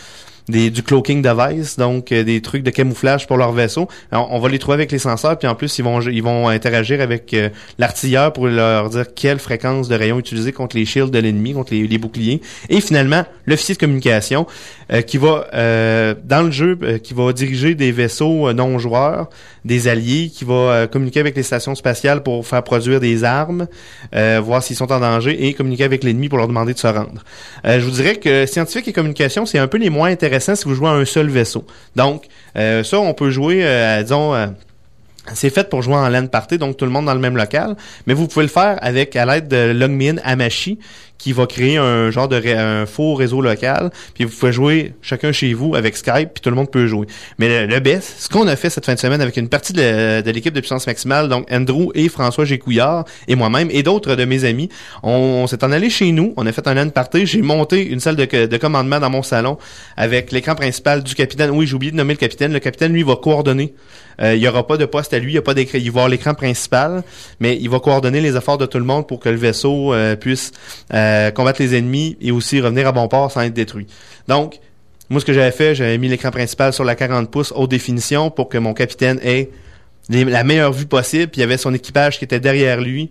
du cloaking device, donc des trucs de camouflage pour leur vaisseau. Alors, on va les trouver avec les senseurs, puis en plus ils vont interagir avec l'artilleur pour leur dire quelle fréquence de rayon utiliser contre les shields de l'ennemi, contre les boucliers. Et finalement, l'officier de communication qui va dans le jeu qui va diriger des vaisseaux non joueurs, des alliés, qui va communiquer avec les stations spatiales pour faire produire des armes, voir s'ils sont en danger et communiquer avec l'ennemi pour leur demander de se rendre. Je vous dirais que scientifique et communication, c'est un peu les moins intéressants si vous jouez à un seul vaisseau. Donc, ça, on peut jouer, disons... c'est fait pour jouer en LAN party, donc tout le monde dans le même local, mais vous pouvez le faire à l'aide de Logmein Hamachi, qui va créer un genre un faux réseau local, puis vous pouvez jouer chacun chez vous avec Skype, puis tout le monde peut jouer. Mais le best, ce qu'on a fait cette fin de semaine avec une partie de l'équipe de Puissance Maximale, donc Andrew et François Gécouillard et moi-même et d'autres de mes amis, on s'est en allé chez nous, on a fait un LAN party, j'ai monté une salle de commandement dans mon salon avec l'écran principal du capitaine. Oui, j'ai oublié de nommer le capitaine. Le capitaine, lui, va coordonner. Il y aura pas de poste à lui, il y a pas d'écran, il va avoir l'écran principal, mais il va coordonner les efforts de tout le monde pour que le vaisseau puisse combattre les ennemis et aussi revenir à bon port sans être détruit. Donc, moi, ce que j'avais fait, j'avais mis l'écran principal sur la 40 pouces haute définition pour que mon capitaine ait la meilleure vue possible, puis il y avait son équipage qui était derrière lui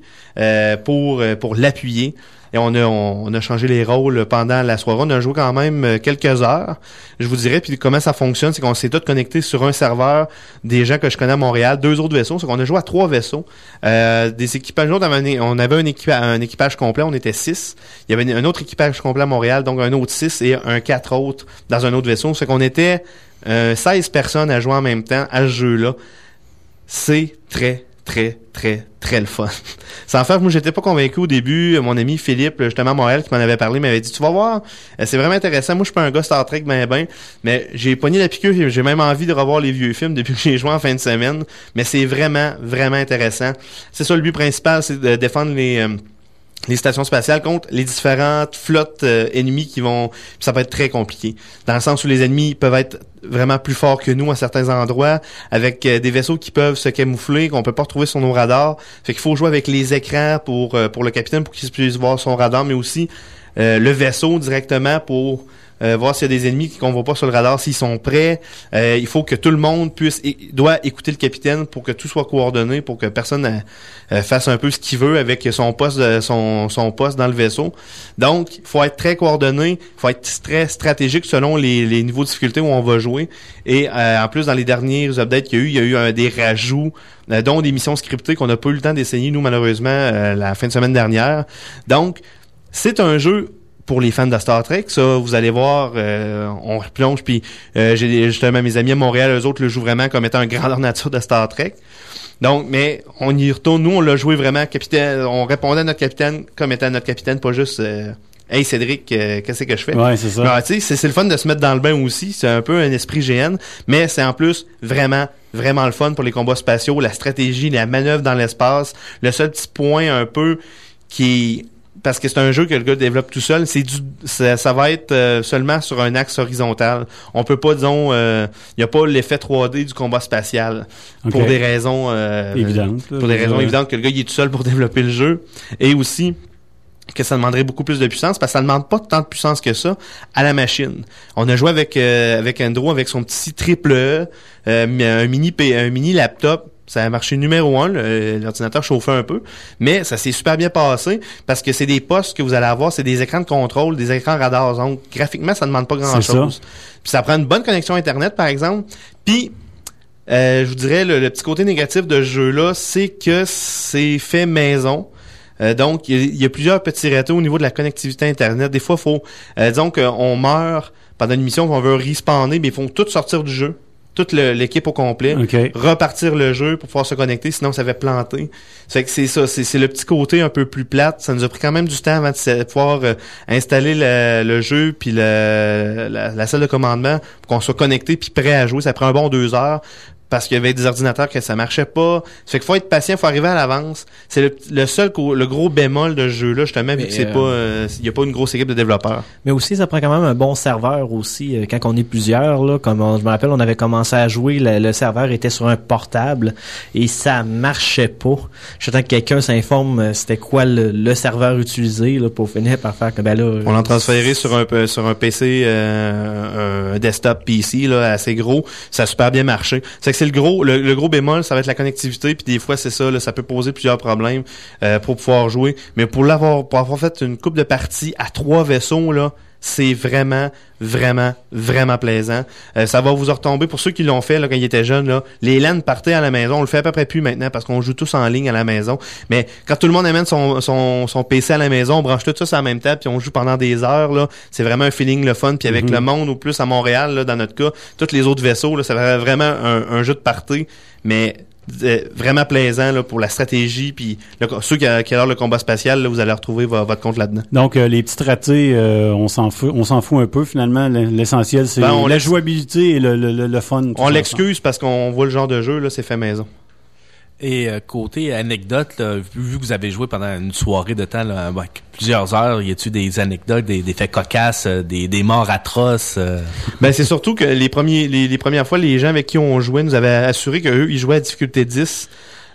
pour l'appuyer. Et on a changé les rôles pendant la soirée. On a joué quand même quelques heures. Je vous dirais, puis comment ça fonctionne, c'est qu'on s'est tous connectés sur un serveur des gens que je connais à Montréal, 2 autres vaisseaux. C'est qu'on a joué à 3 vaisseaux. Des équipages, on avait un équipage complet, on était 6. Il y avait un autre équipage complet à Montréal, donc un autre 6 et un 4 autres dans un autre vaisseau. C'est qu'on était 16 personnes à jouer en même temps à ce jeu-là. C'est très le fun. Sans faire, moi, j'étais pas convaincu au début. Mon ami Philippe, justement, à Montréal, qui m'en avait parlé, m'avait dit, tu vas voir, c'est vraiment intéressant. Moi, je suis pas un gars Star Trek mais j'ai pogné la piqûre et j'ai même envie de revoir les vieux films depuis que j'ai joué en fin de semaine. Mais c'est vraiment intéressant. C'est ça, le but principal, c'est de défendre les stations spatiales contre les différentes flottes ennemies qui vont... Ça peut être très compliqué. Dans le sens où les ennemis peuvent être vraiment plus forts que nous à certains endroits, avec des vaisseaux qui peuvent se camoufler, qu'on peut pas retrouver sur nos radars. Fait qu'il faut jouer avec les écrans pour le capitaine pour qu'il puisse voir son radar, mais aussi le vaisseau directement pour... voir s'il y a des ennemis qu'on voit pas sur le radar, s'ils sont prêts. Il faut que tout le monde doit écouter le capitaine pour que tout soit coordonné, pour que personne fasse un peu ce qu'il veut avec son poste son poste dans le vaisseau. Donc, il faut être très coordonné, il faut être très stratégique selon les niveaux de difficulté où on va jouer. Et en plus, dans les derniers updates qu'il y a eu des rajouts, dont des missions scriptées qu'on n'a pas eu le temps d'essayer, nous, malheureusement, la fin de semaine dernière. Donc, c'est un jeu pour les fans de Star Trek, ça, vous allez voir, on replonge, puis j'ai justement mes amis à Montréal, eux autres le jouent vraiment comme étant un grandeur nature de Star Trek. Donc, mais on y retourne, nous, on l'a joué vraiment capitaine, on répondait à notre capitaine comme étant notre capitaine, pas juste hey Cédric, qu'est-ce que je fais? Ouais, c'est ça. Alors, tu sais, c'est le fun de se mettre dans le bain aussi, c'est un peu un esprit GN, mais c'est en plus vraiment le fun pour les combats spatiaux, la stratégie, la manœuvre dans l'espace. Le seul petit point un peu qui... Parce que c'est un jeu que le gars développe tout seul, ça va être seulement sur un axe horizontal. On peut pas, disons, il y a pas l'effet 3D du combat spatial pour des raisons évidentes. Pour des raisons évidentes que le gars il est tout seul pour développer le jeu, et aussi que ça demanderait beaucoup plus de puissance, parce que ça demande pas tant de puissance que ça à la machine. On a joué avec Andrew avec son petit triple E, un mini laptop. Ça a marché numéro 1, l'ordinateur chauffait un peu, mais ça s'est super bien passé parce que c'est des postes que vous allez avoir, c'est des écrans de contrôle, des écrans radars, donc graphiquement, ça ne demande pas grand-chose. Puis ça prend une bonne connexion Internet, par exemple. Puis, je vous dirais, le petit côté négatif de ce jeu-là, c'est que c'est fait maison. Donc, il y a plusieurs petits ratés au niveau de la connectivité Internet. Des fois, disons qu'on meurt pendant une mission qu'on veut respawner, mais ils font tout sortir du jeu. Toute l'équipe au complet, repartir le jeu pour pouvoir se connecter, sinon ça va planter. Fait que c'est ça, c'est le petit côté un peu plus plate. Ça nous a pris quand même du temps avant de pouvoir installer le jeu puis la salle de commandement pour qu'on soit connecté puis prêt à jouer. Ça prend un bon 2 heures. parce qu'il y avait des ordinateurs que ça marchait pas. Ça fait qu'il faut être patient, faut arriver à l'avance. C'est le gros bémol de ce jeu-là, justement, vu que c'est pas, il y a pas une grosse équipe de développeurs. Mais aussi, ça prend quand même un bon serveur aussi, quand on est plusieurs, là. Je me rappelle, on avait commencé à jouer, le serveur était sur un portable et ça marchait pas. J'attends que quelqu'un s'informe c'était quoi le serveur utilisé, là, pour finir par faire que, ben là. On l'a transféré sur un PC, un desktop PC, là, assez gros. Ça a super bien marché. C'est que c'est le gros bémol, ça va être la connectivité, puis des fois, c'est ça, là, ça peut poser plusieurs problèmes, pour pouvoir jouer. Mais pour avoir fait une couple de parties à 3 vaisseaux, là, c'est vraiment, vraiment, vraiment plaisant. Ça va vous retomber, pour ceux qui l'ont fait là, quand ils étaient jeunes, là, les LAN partaient à la maison. On le fait à peu près plus maintenant parce qu'on joue tous en ligne à la maison. Mais quand tout le monde amène son PC à la maison, on branche tout ça sur la même table puis on joue pendant des heures. Là, c'est vraiment un feeling le fun. Puis avec le monde, ou plus à Montréal, là, dans notre cas, tous les autres vaisseaux, là, ça va vraiment un jeu de party. Mais vraiment plaisant là, pour la stratégie, puis ceux qui adorent le combat spatial, là, vous allez retrouver votre compte là-dedans. Donc les petits ratés, on s'en fout un peu finalement. L'essentiel c'est la jouabilité et le fun. On l'excuse parce qu'on voit le genre de jeu, là, c'est fait maison. Et côté anecdote, là, vu que vous avez joué pendant une soirée de temps, là, plusieurs heures, y a-t-il des anecdotes, des faits cocasses, des morts atroces? Ben c'est surtout que les premières fois, les gens avec qui on jouait nous avaient assuré qu'eux, ils jouaient à difficulté 10.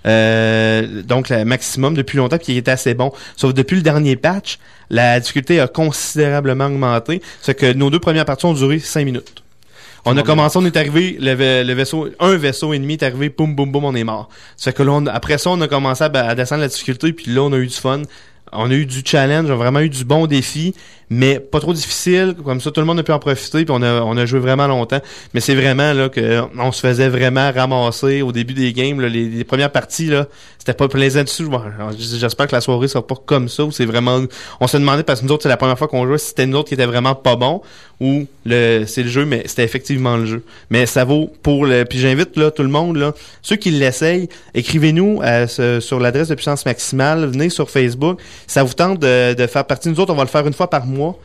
Donc le maximum depuis longtemps, puis il était assez bon. Sauf depuis le dernier patch, la difficulté a considérablement augmenté. C'est que nos 2 premières parties ont duré 5 minutes. On a commencé, on est arrivé, un vaisseau ennemi est arrivé, boum, boum, boum, on est mort. Ça fait que là, après ça, on a commencé à descendre la difficulté, puis là, on a eu du fun. On a eu du challenge, on a vraiment eu du bon défi, mais pas trop difficile. Comme ça, tout le monde a pu en profiter, puis on a joué vraiment longtemps. Mais c'est vraiment là que on se faisait vraiment ramasser au début des games. Là, les premières parties, là, c'était pas plaisant dessus. J'espère que la soirée sera pas comme ça, où c'est vraiment. On se demandait, parce que nous autres, c'est la première fois qu'on jouait, si c'était nous autres qui était vraiment pas bon, ou c'est le jeu, mais c'était effectivement le jeu. Mais ça vaut pour puis j'invite là tout le monde, là, ceux qui l'essayent, écrivez-nous sur l'adresse de Puissance Maximale, venez sur Facebook. Ça vous tente de faire partie. Nous autres, on va le faire une fois par mois.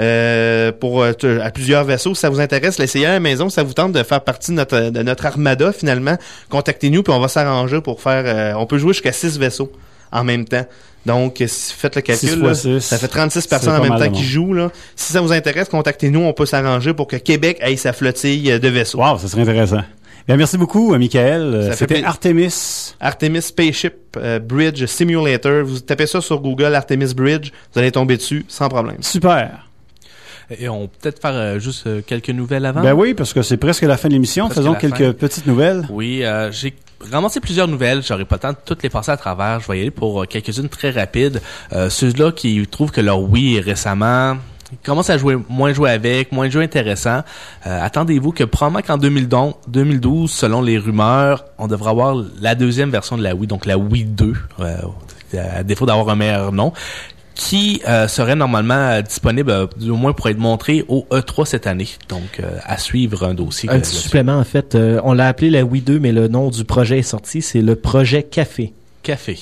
À plusieurs vaisseaux. Si ça vous intéresse, l'essayer à la maison, si ça vous tente de faire partie de notre armada, finalement, contactez-nous, puis on va s'arranger pour faire... on peut jouer jusqu'à 6 vaisseaux en même temps. Donc, si vous faites le calcul, là, ça fait 36 personnes en même temps qui jouent. Là. Si ça vous intéresse, contactez-nous, on peut s'arranger pour que Québec ait sa flottille de vaisseaux. Wow, ça serait intéressant. Bien, merci beaucoup, Michael. C'était Artemis Spaceship Bridge Simulator. Vous tapez ça sur Google, Artemis Bridge, vous allez tomber dessus sans problème. Super. Et on peut peut-être faire juste quelques nouvelles avant? Ben oui, parce que c'est presque la fin de l'émission. Faisons quelques petites nouvelles. Oui, j'ai ramassé plusieurs nouvelles. J'aurais pas le temps de toutes les passer à travers. Je vais y aller pour quelques-unes très rapides. Ceux-là qui trouvent que leur Wii récemment commence à moins jouer avec, moins de jeux intéressants. Attendez-vous que probablement qu'en 2012, selon les rumeurs, on devra avoir la 2e version de la Wii, donc la Wii 2, à défaut d'avoir un meilleur nom, qui serait normalement disponible, du moins pour être montré au E3 cette année. Donc, à suivre un dossier. Un petit supplément, en fait. On l'a appelé la Wii 2, mais le nom du projet est sorti. C'est le projet Café. Café.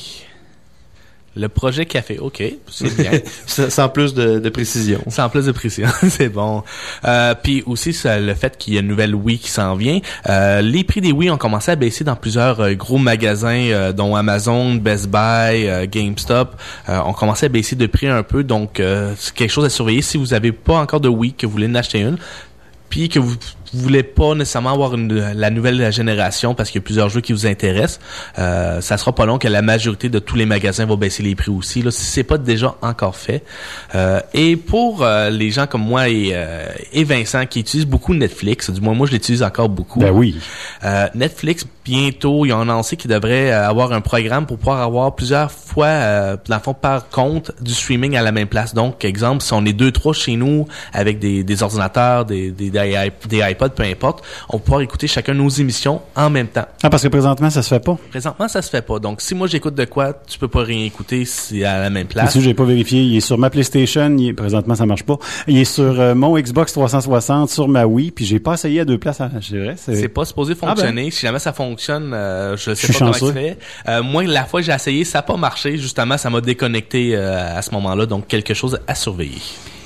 Le projet Café, OK, c'est bien. Sans plus de précision. Sans plus de précision, c'est bon. Puis aussi, le fait qu'il y a une nouvelle Wii qui s'en vient. Les prix des Wii ont commencé à baisser dans plusieurs gros magasins, dont Amazon, Best Buy, GameStop. Ont commencé à baisser de prix un peu, donc c'est quelque chose à surveiller. Si vous n'avez pas encore de Wii, que vous voulez en acheter une, puis que vous voulez pas nécessairement avoir la nouvelle génération parce qu'il y a plusieurs jeux qui vous intéressent, ça sera pas long que la majorité de tous les magasins vont baisser les prix aussi, là, si c'est pas déjà encore fait. Et pour les gens comme moi et Vincent qui utilisent beaucoup Netflix, du moins moi je l'utilise encore beaucoup. Ben oui. Netflix, bientôt, ils ont annoncé qu'ils devraient avoir un programme pour pouvoir avoir plusieurs fois, dans le fond, par compte du streaming à la même place. Donc, exemple, si on est 2-3 chez nous avec des ordinateurs, des iPods, peu importe, on va pouvoir écouter chacun nos émissions en même temps. Ah, parce que présentement, ça se fait pas? Présentement, ça se fait pas. Donc, si moi j'écoute de quoi, tu peux pas rien écouter si c'est à la même place. Si j'ai pas vérifié, il est sur ma PlayStation, présentement, ça marche pas. Il est sur mon Xbox 360, sur ma Wii, puis j'ai pas essayé à 2 places, je dirais. C'est pas supposé fonctionner. Si jamais ça fonctionne, je sais pas comment ça fait. Moi, la fois que j'ai essayé, ça a pas marché. Justement, ça m'a déconnecté à ce moment-là. Donc, quelque chose à surveiller.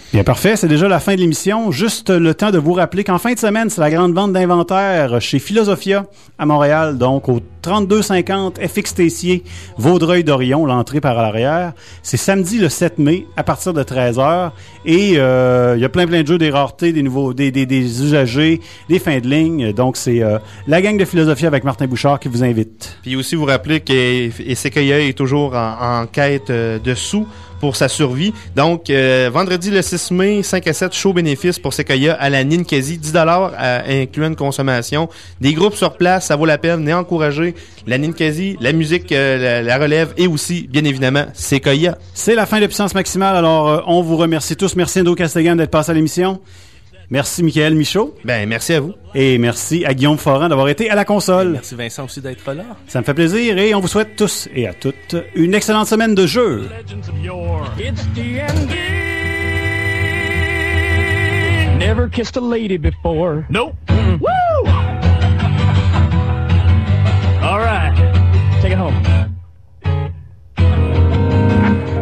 Bien, parfait. C'est déjà la fin de l'émission. Juste le temps de vous rappeler qu'en fin de semaine, c'est la grande vente d'inventaire chez Philosophia à Montréal, donc au 3250 FX Tessier, Vaudreuil-Dorion, l'entrée par l'arrière. C'est samedi le 7 mai à partir de 13h. Et il y a plein de jeux, des raretés, des nouveaux, des usagers, des fins de ligne. Donc, c'est la gang de Philosophia avec Martin Bouchard qui vous invite. Puis aussi vous rappeler que Sequoia est toujours en quête de sous pour sa survie. Donc, vendredi le 6 mai, 5 à 7, show bénéfice pour Sequoia à la Ninkasi, $10 incluant une consommation. Des groupes sur place, ça vaut la peine. Encourager la Ninkasi, la musique, la relève et aussi, bien évidemment, Sequoia. C'est la fin de Puissance Maximale. Alors, on vous remercie tous. Merci Endo Castegan d'être passé à l'émission. Merci Michael Michaud. Ben, merci à vous. Et merci à Guillaume Foran d'avoir été à la console. Merci Vincent aussi d'être là. Ça me fait plaisir et on vous souhaite tous et à toutes une excellente semaine de jeu. It's D&D. Never kissed a lady before. Nope. Woo! All right. Take it home.